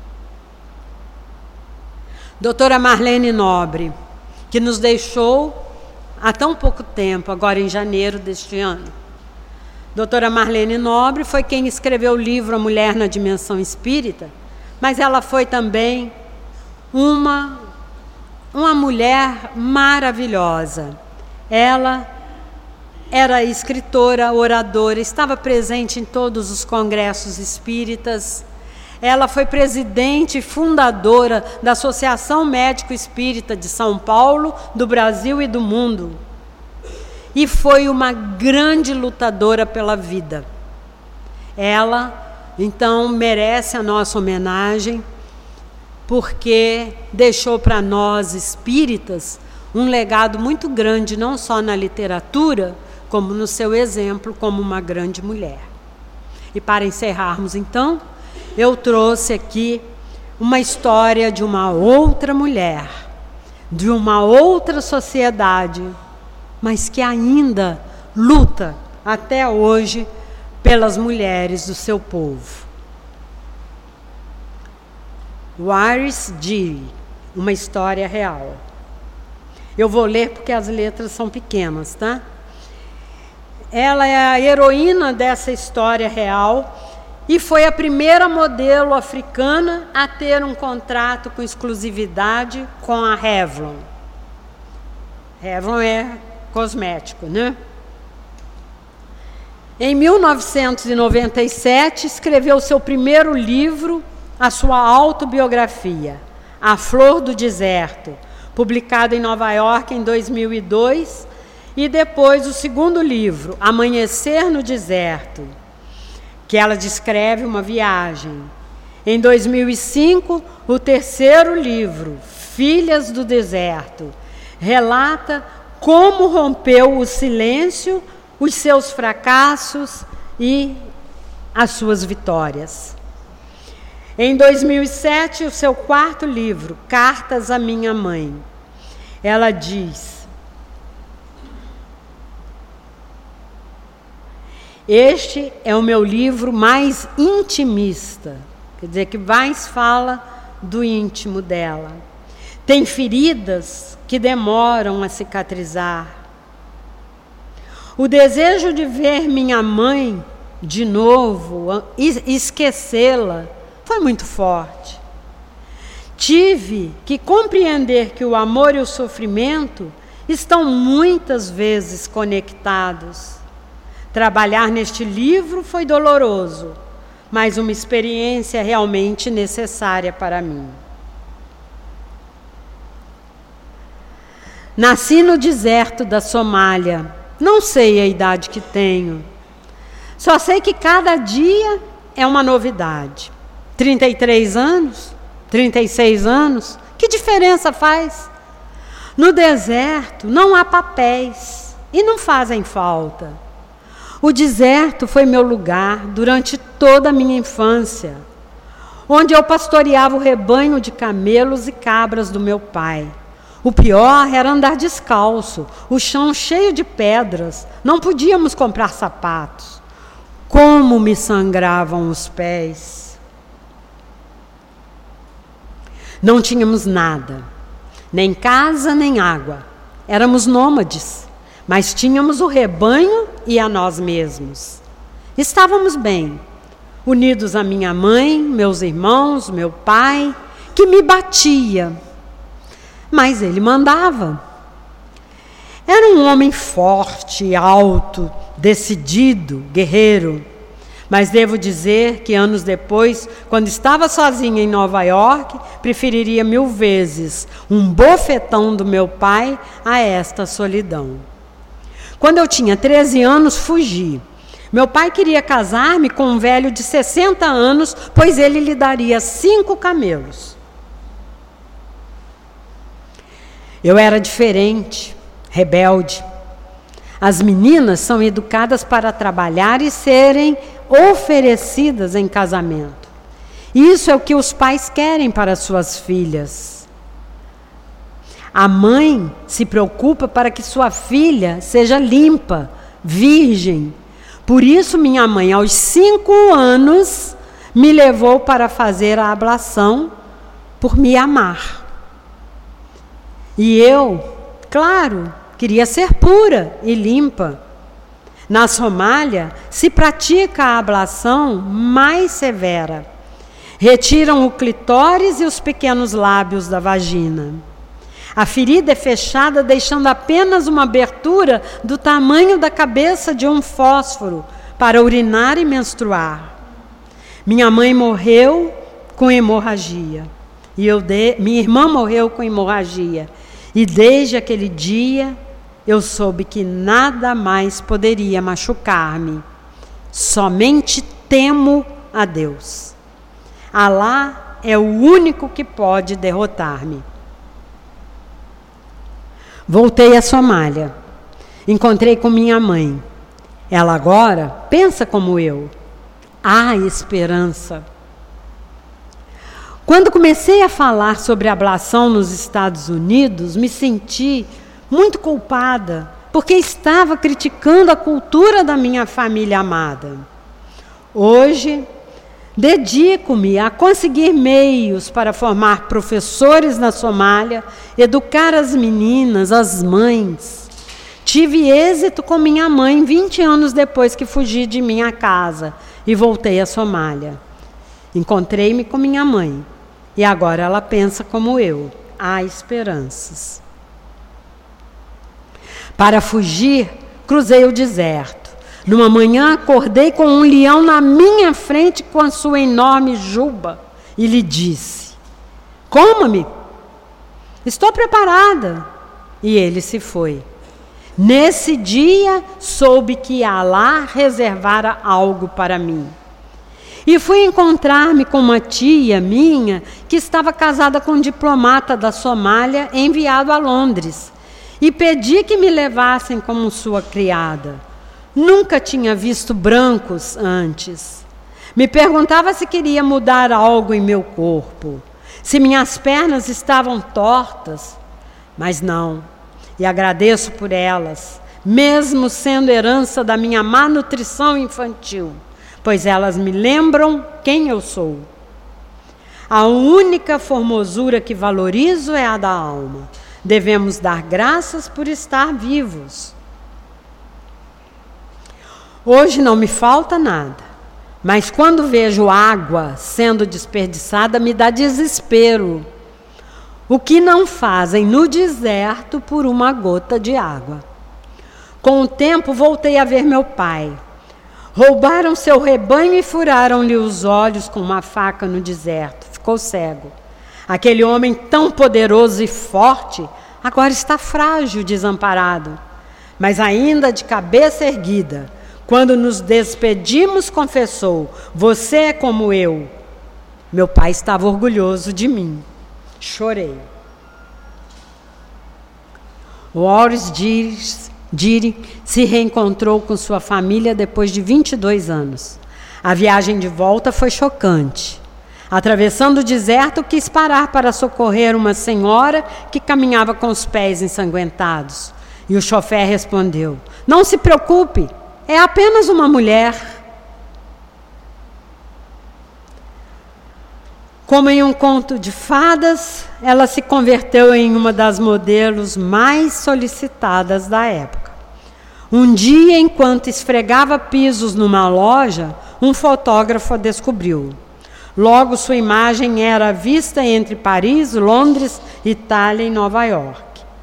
Doutora Marlene Nobre, que nos deixou há tão pouco tempo, agora em janeiro deste ano. Doutora Marlene Nobre foi quem escreveu o livro A Mulher na Dimensão Espírita, mas ela foi também uma uma mulher maravilhosa. Ela era escritora, oradora, estava presente em todos os congressos espíritas. Ela foi presidente e fundadora da Associação Médico Espírita de São Paulo, do Brasil e do mundo. E foi uma grande lutadora pela vida. Ela, então, merece a nossa homenagem, porque deixou para nós espíritas um legado muito grande, não só na literatura, como no seu exemplo como uma grande mulher. E para encerrarmos, então, eu trouxe aqui uma história de uma outra mulher, de uma outra sociedade, mas que ainda luta até hoje pelas mulheres do seu povo. Waris Dirie, uma história real. Eu vou ler porque as letras são pequenas, tá? Ela é a heroína dessa história real e foi a primeira modelo africana a ter um contrato com exclusividade com a Revlon. Revlon é cosmético, né? Em mil novecentos e noventa e sete, escreveu seu primeiro livro, a sua autobiografia, A Flor do Deserto, publicado em Nova York em dois mil e dois, e depois o segundo livro, Amanhecer no Deserto, que ela descreve uma viagem. Em dois mil e cinco, o terceiro livro, Filhas do Deserto, relata como rompeu o silêncio, os seus fracassos e as suas vitórias. Em dois mil e sete, o seu quarto livro, Cartas à Minha Mãe, ela diz: este é o meu livro mais intimista, quer dizer, que mais fala do íntimo dela. Tem feridas que demoram a cicatrizar. O desejo de ver minha mãe de novo, esquecê-la, foi muito forte. Tive que compreender que o amor e o sofrimento estão muitas vezes conectados. Trabalhar neste livro foi doloroso, mas uma experiência realmente necessária para mim. Nasci no deserto da Somália. Não sei a idade que tenho. Só sei que cada dia é uma novidade. trinta e três anos? trinta e seis anos? Que diferença faz? No deserto não há papéis e não fazem falta. O deserto foi meu lugar durante toda a minha infância, onde eu pastoreava o rebanho de camelos e cabras do meu pai. O pior era andar descalço, o chão cheio de pedras, não podíamos comprar sapatos. Como me sangravam os pés. Não tínhamos nada, nem casa, nem água. Éramos nômades, mas tínhamos o rebanho e a nós mesmos. Estávamos bem, unidos a minha mãe, meus irmãos, meu pai, que me batia, mas ele mandava. Era um homem forte, alto, decidido, guerreiro. Mas devo dizer que anos depois, quando estava sozinha em Nova York, preferiria mil vezes um bofetão do meu pai a esta solidão. Quando eu tinha treze anos, fugi. Meu pai queria casar-me com um velho de sessenta anos, pois ele lhe daria cinco camelos. Eu era diferente, rebelde. As meninas são educadas para trabalhar e serem oferecidas em casamento. Isso é o que os pais querem para suas filhas. A mãe se preocupa para que sua filha seja limpa, virgem. Por isso, minha mãe, aos cinco anos, me levou para fazer a ablação por me amar. E eu, claro, queria ser pura e limpa. Na Somália, se pratica a ablação mais severa. Retiram o clitóris e os pequenos lábios da vagina. A ferida é fechada, deixando apenas uma abertura do tamanho da cabeça de um fósforo para urinar e menstruar. Minha mãe morreu com hemorragia. E eu de... Minha irmã morreu com hemorragia. E desde aquele dia, eu soube que nada mais poderia machucar-me. Somente temo a Deus. Alá é o único que pode derrotar-me. Voltei à Somália. Encontrei com minha mãe. Ela agora pensa como eu. Há esperança. Quando comecei a falar sobre a ablação nos Estados Unidos, me senti muito culpada, porque estava criticando a cultura da minha família amada. Hoje, dedico-me a conseguir meios para formar professores na Somália, educar as meninas, as mães. Tive êxito com minha mãe vinte anos depois que fugi de minha casa e voltei à Somália. Encontrei-me com minha mãe e agora ela pensa como eu. Há esperanças. Para fugir, cruzei o deserto. Numa manhã, acordei com um leão na minha frente com a sua enorme juba e lhe disse: coma-me, estou preparada. E ele se foi. Nesse dia, soube que Alá reservara algo para mim. E fui encontrar-me com uma tia minha que estava casada com um diplomata da Somália enviado a Londres. E pedi que me levassem como sua criada. Nunca tinha visto brancos antes. Me perguntava se queria mudar algo em meu corpo, se minhas pernas estavam tortas, mas não. E agradeço por elas, mesmo sendo herança da minha má nutrição infantil, pois elas me lembram quem eu sou. A única formosura que valorizo é a da alma. Devemos dar graças por estar vivos. Hoje não me falta nada, mas quando vejo água sendo desperdiçada, me dá desespero. O que não fazem no deserto por uma gota de água. Com o tempo, voltei a ver meu pai. Roubaram seu rebanho e furaram-lhe os olhos com uma faca no deserto. Ficou cego. Aquele homem tão poderoso e forte, agora está frágil, desamparado. Mas ainda de cabeça erguida, quando nos despedimos, confessou: você é como eu. Meu pai estava orgulhoso de mim. Chorei. Wallace Diri se reencontrou com sua família depois de vinte e dois anos. A viagem de volta foi chocante. Atravessando o deserto, quis parar para socorrer uma senhora que caminhava com os pés ensanguentados. E o chofer respondeu: não se preocupe, é apenas uma mulher. Como em um conto de fadas, ela se converteu em uma das modelos mais solicitadas da época. Um dia, enquanto esfregava pisos numa loja, um fotógrafo a descobriu. Logo, sua imagem era vista entre Paris, Londres, Itália e Nova York.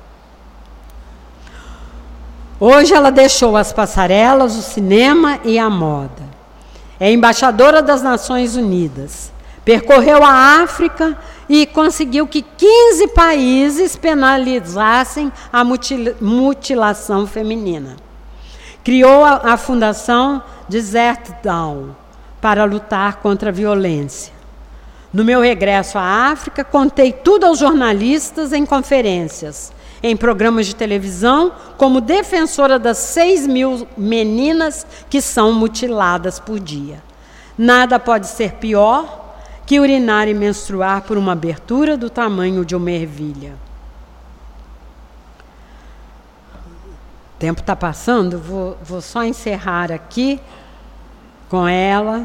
Hoje ela deixou as passarelas, o cinema e a moda. É embaixadora das Nações Unidas. Percorreu a África e conseguiu que quinze países penalizassem a mutilação feminina. Criou a, a Fundação Desert Dawn para lutar contra a violência. No meu regresso à África, contei tudo aos jornalistas em conferências, em programas de televisão, como defensora das seis mil meninas que são mutiladas por dia. Nada pode ser pior que urinar e menstruar por uma abertura do tamanho de uma ervilha. O tempo está passando, vou, vou só encerrar aqui com ela.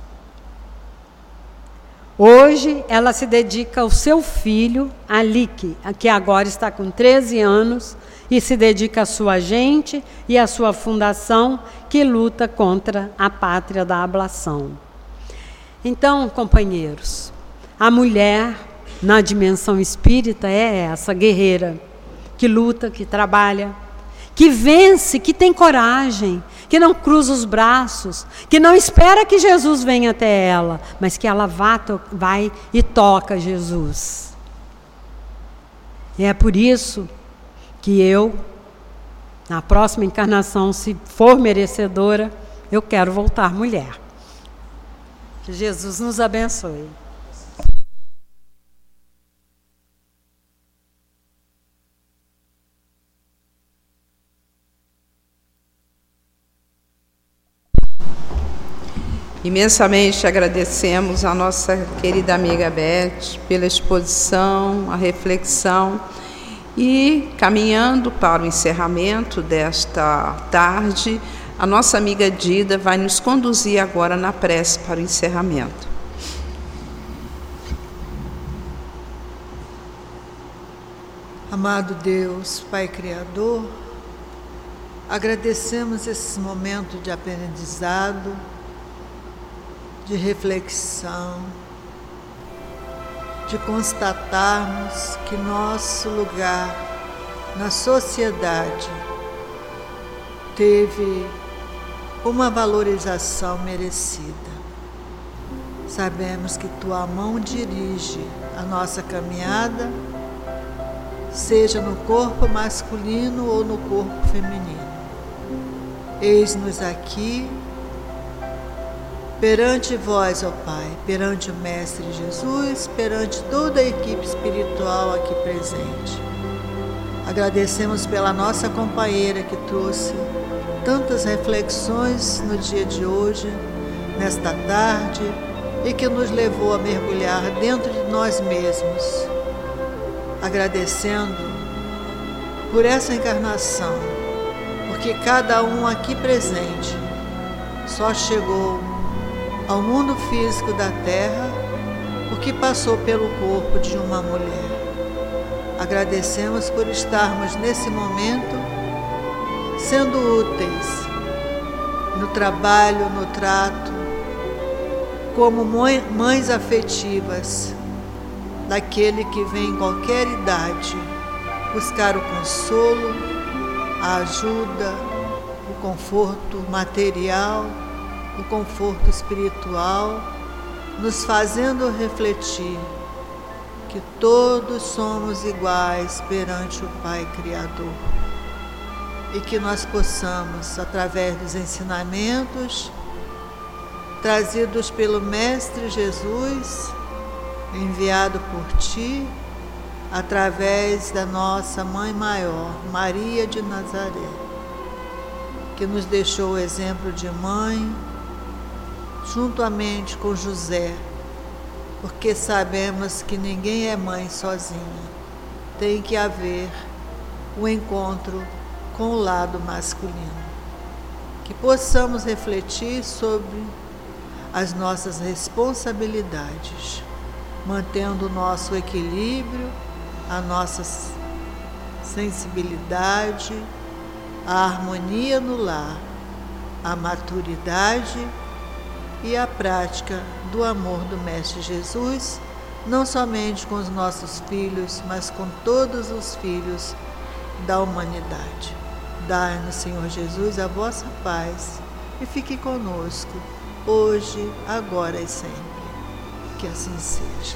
Hoje, ela se dedica ao seu filho, Alik, que agora está com treze anos, e se dedica à sua gente e à sua fundação, que luta contra a pátria da ablação. Então, companheiros, a mulher na dimensão espírita é essa guerreira, que luta, que trabalha, que vence, que tem coragem, que não cruza os braços, que não espera que Jesus venha até ela, mas que ela vá, vai e toca Jesus. E é por isso que eu, na próxima encarnação, se for merecedora, eu quero voltar mulher. Que Jesus nos abençoe. Imensamente agradecemos a nossa querida amiga Beth pela exposição, a reflexão, e caminhando para o encerramento desta tarde, a nossa amiga Dida vai nos conduzir agora na prece para o encerramento. Amado Deus, Pai Criador, agradecemos esse momento de aprendizado, de reflexão, de constatarmos que nosso lugar na sociedade teve uma valorização merecida. Sabemos que Tua mão dirige a nossa caminhada, seja no corpo masculino ou no corpo feminino. Eis-nos aqui, perante vós, ó Pai, perante o Mestre Jesus, perante toda a equipe espiritual aqui presente. Agradecemos pela nossa companheira que trouxe tantas reflexões no dia de hoje, nesta tarde, e que nos levou a mergulhar dentro de nós mesmos, agradecendo por essa encarnação, porque cada um aqui presente só chegou ao mundo físico da Terra porque passou pelo corpo de uma mulher. Agradecemos por estarmos nesse momento sendo úteis no trabalho, no trato, como mães afetivas daquele que vem em qualquer idade buscar o consolo, a ajuda, o conforto material, o conforto espiritual, nos fazendo refletir que todos somos iguais perante o Pai Criador e que nós possamos, através dos ensinamentos trazidos pelo Mestre Jesus, enviado por Ti, através da nossa Mãe Maior, Maria de Nazaré, que nos deixou o exemplo de mãe, juntamente com José, porque sabemos que ninguém é mãe sozinha. Tem que haver o encontro com o lado masculino. Que possamos refletir sobre as nossas responsabilidades, mantendo o nosso equilíbrio, a nossa sensibilidade, a harmonia no lar, a maturidade e a prática do amor do Mestre Jesus, não somente com os nossos filhos, mas com todos os filhos da humanidade. Dai-nos, Senhor Jesus, a vossa paz e fique conosco, hoje, agora e sempre. Que assim seja.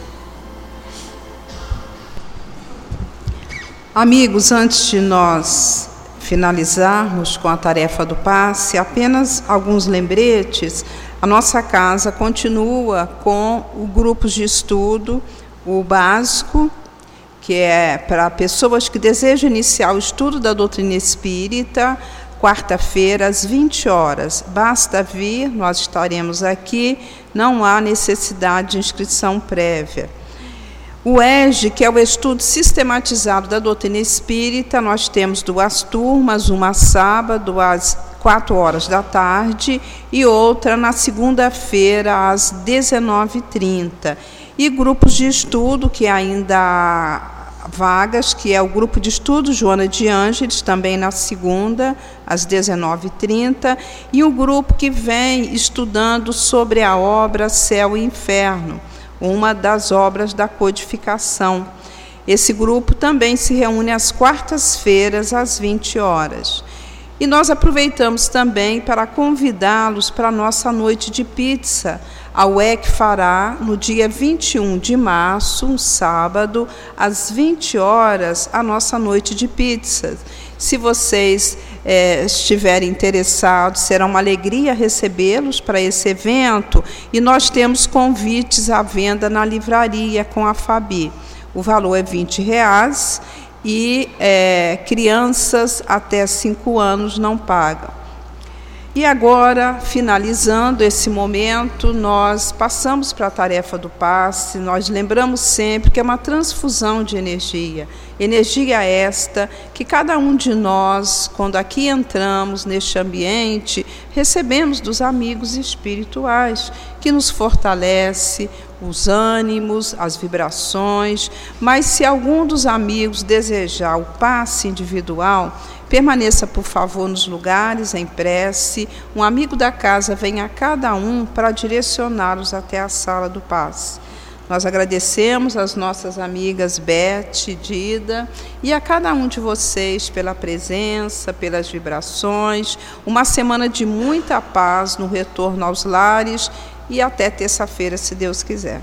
Amigos, antes de nós finalizarmos com a tarefa do passe, apenas alguns lembretes. A nossa casa continua com o grupo de estudo, o básico, que é para pessoas que desejam iniciar o estudo da doutrina espírita, quarta-feira, às vinte horas. Basta vir, nós estaremos aqui, não há necessidade de inscrição prévia. O E G, que é o estudo sistematizado da doutrina espírita, nós temos duas turmas, uma sábado às quatro horas da tarde e outra na segunda-feira às dezenove e trinta. E grupos de estudo, que ainda há vagas, que é o grupo de estudo Joana de Ângeles, também na segunda, às dezenove e trinta, e um grupo que vem estudando sobre a obra Céu e Inferno. uma das obras da codificação. Esse grupo também se reúne às quartas-feiras, às vinte horas. E nós aproveitamos também para convidá-los para a nossa noite de pizza. A U E C fará, no dia vinte e um de março, um sábado, às vinte horas, a nossa noite de pizza. Se vocês é, estiverem interessados, será uma alegria recebê-los para esse evento. E nós temos convites à venda na livraria com a Fabi. O valor é vinte reais e é, crianças até cinco anos não pagam. E agora, finalizando esse momento, nós passamos para a tarefa do passe. Nós lembramos sempre que é uma transfusão de energia. Energia esta que cada um de nós, quando aqui entramos neste ambiente, recebemos dos amigos espirituais, que nos fortalece os ânimos, as vibrações. Mas se algum dos amigos desejar o passe individual, permaneça, por favor, nos lugares, em prece. Um amigo da casa vem a cada um para direcioná-los até a sala do passe. Nós agradecemos às nossas amigas Beth e Dida e a cada um de vocês pela presença, pelas vibrações. Uma semana de muita paz no retorno aos lares e até terça-feira, se Deus quiser.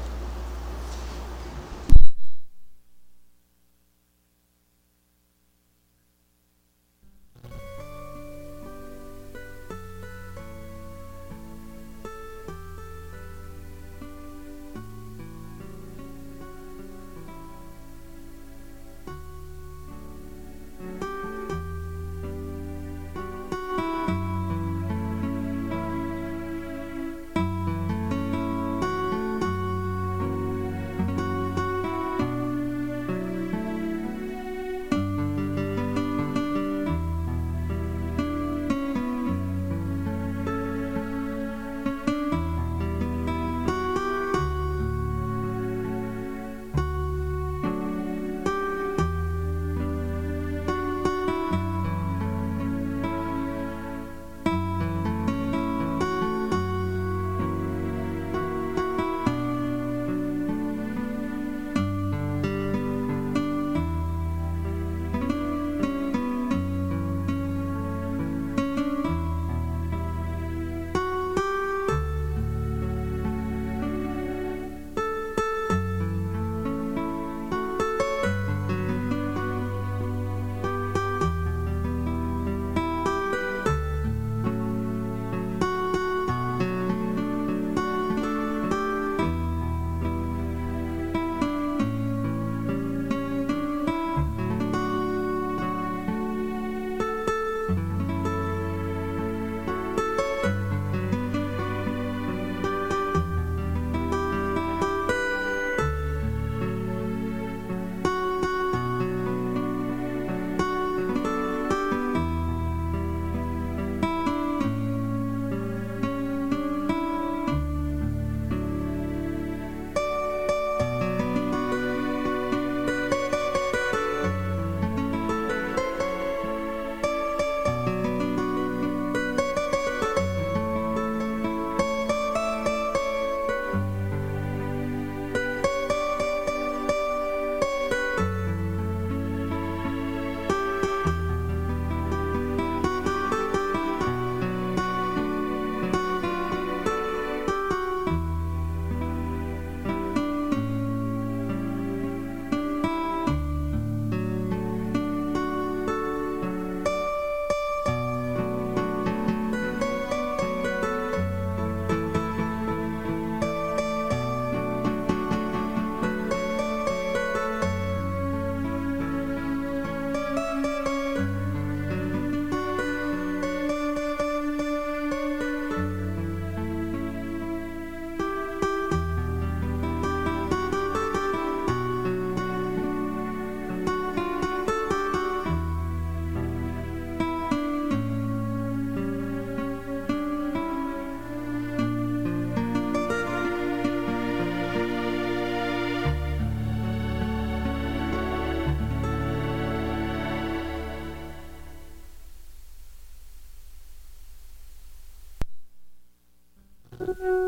Thank you.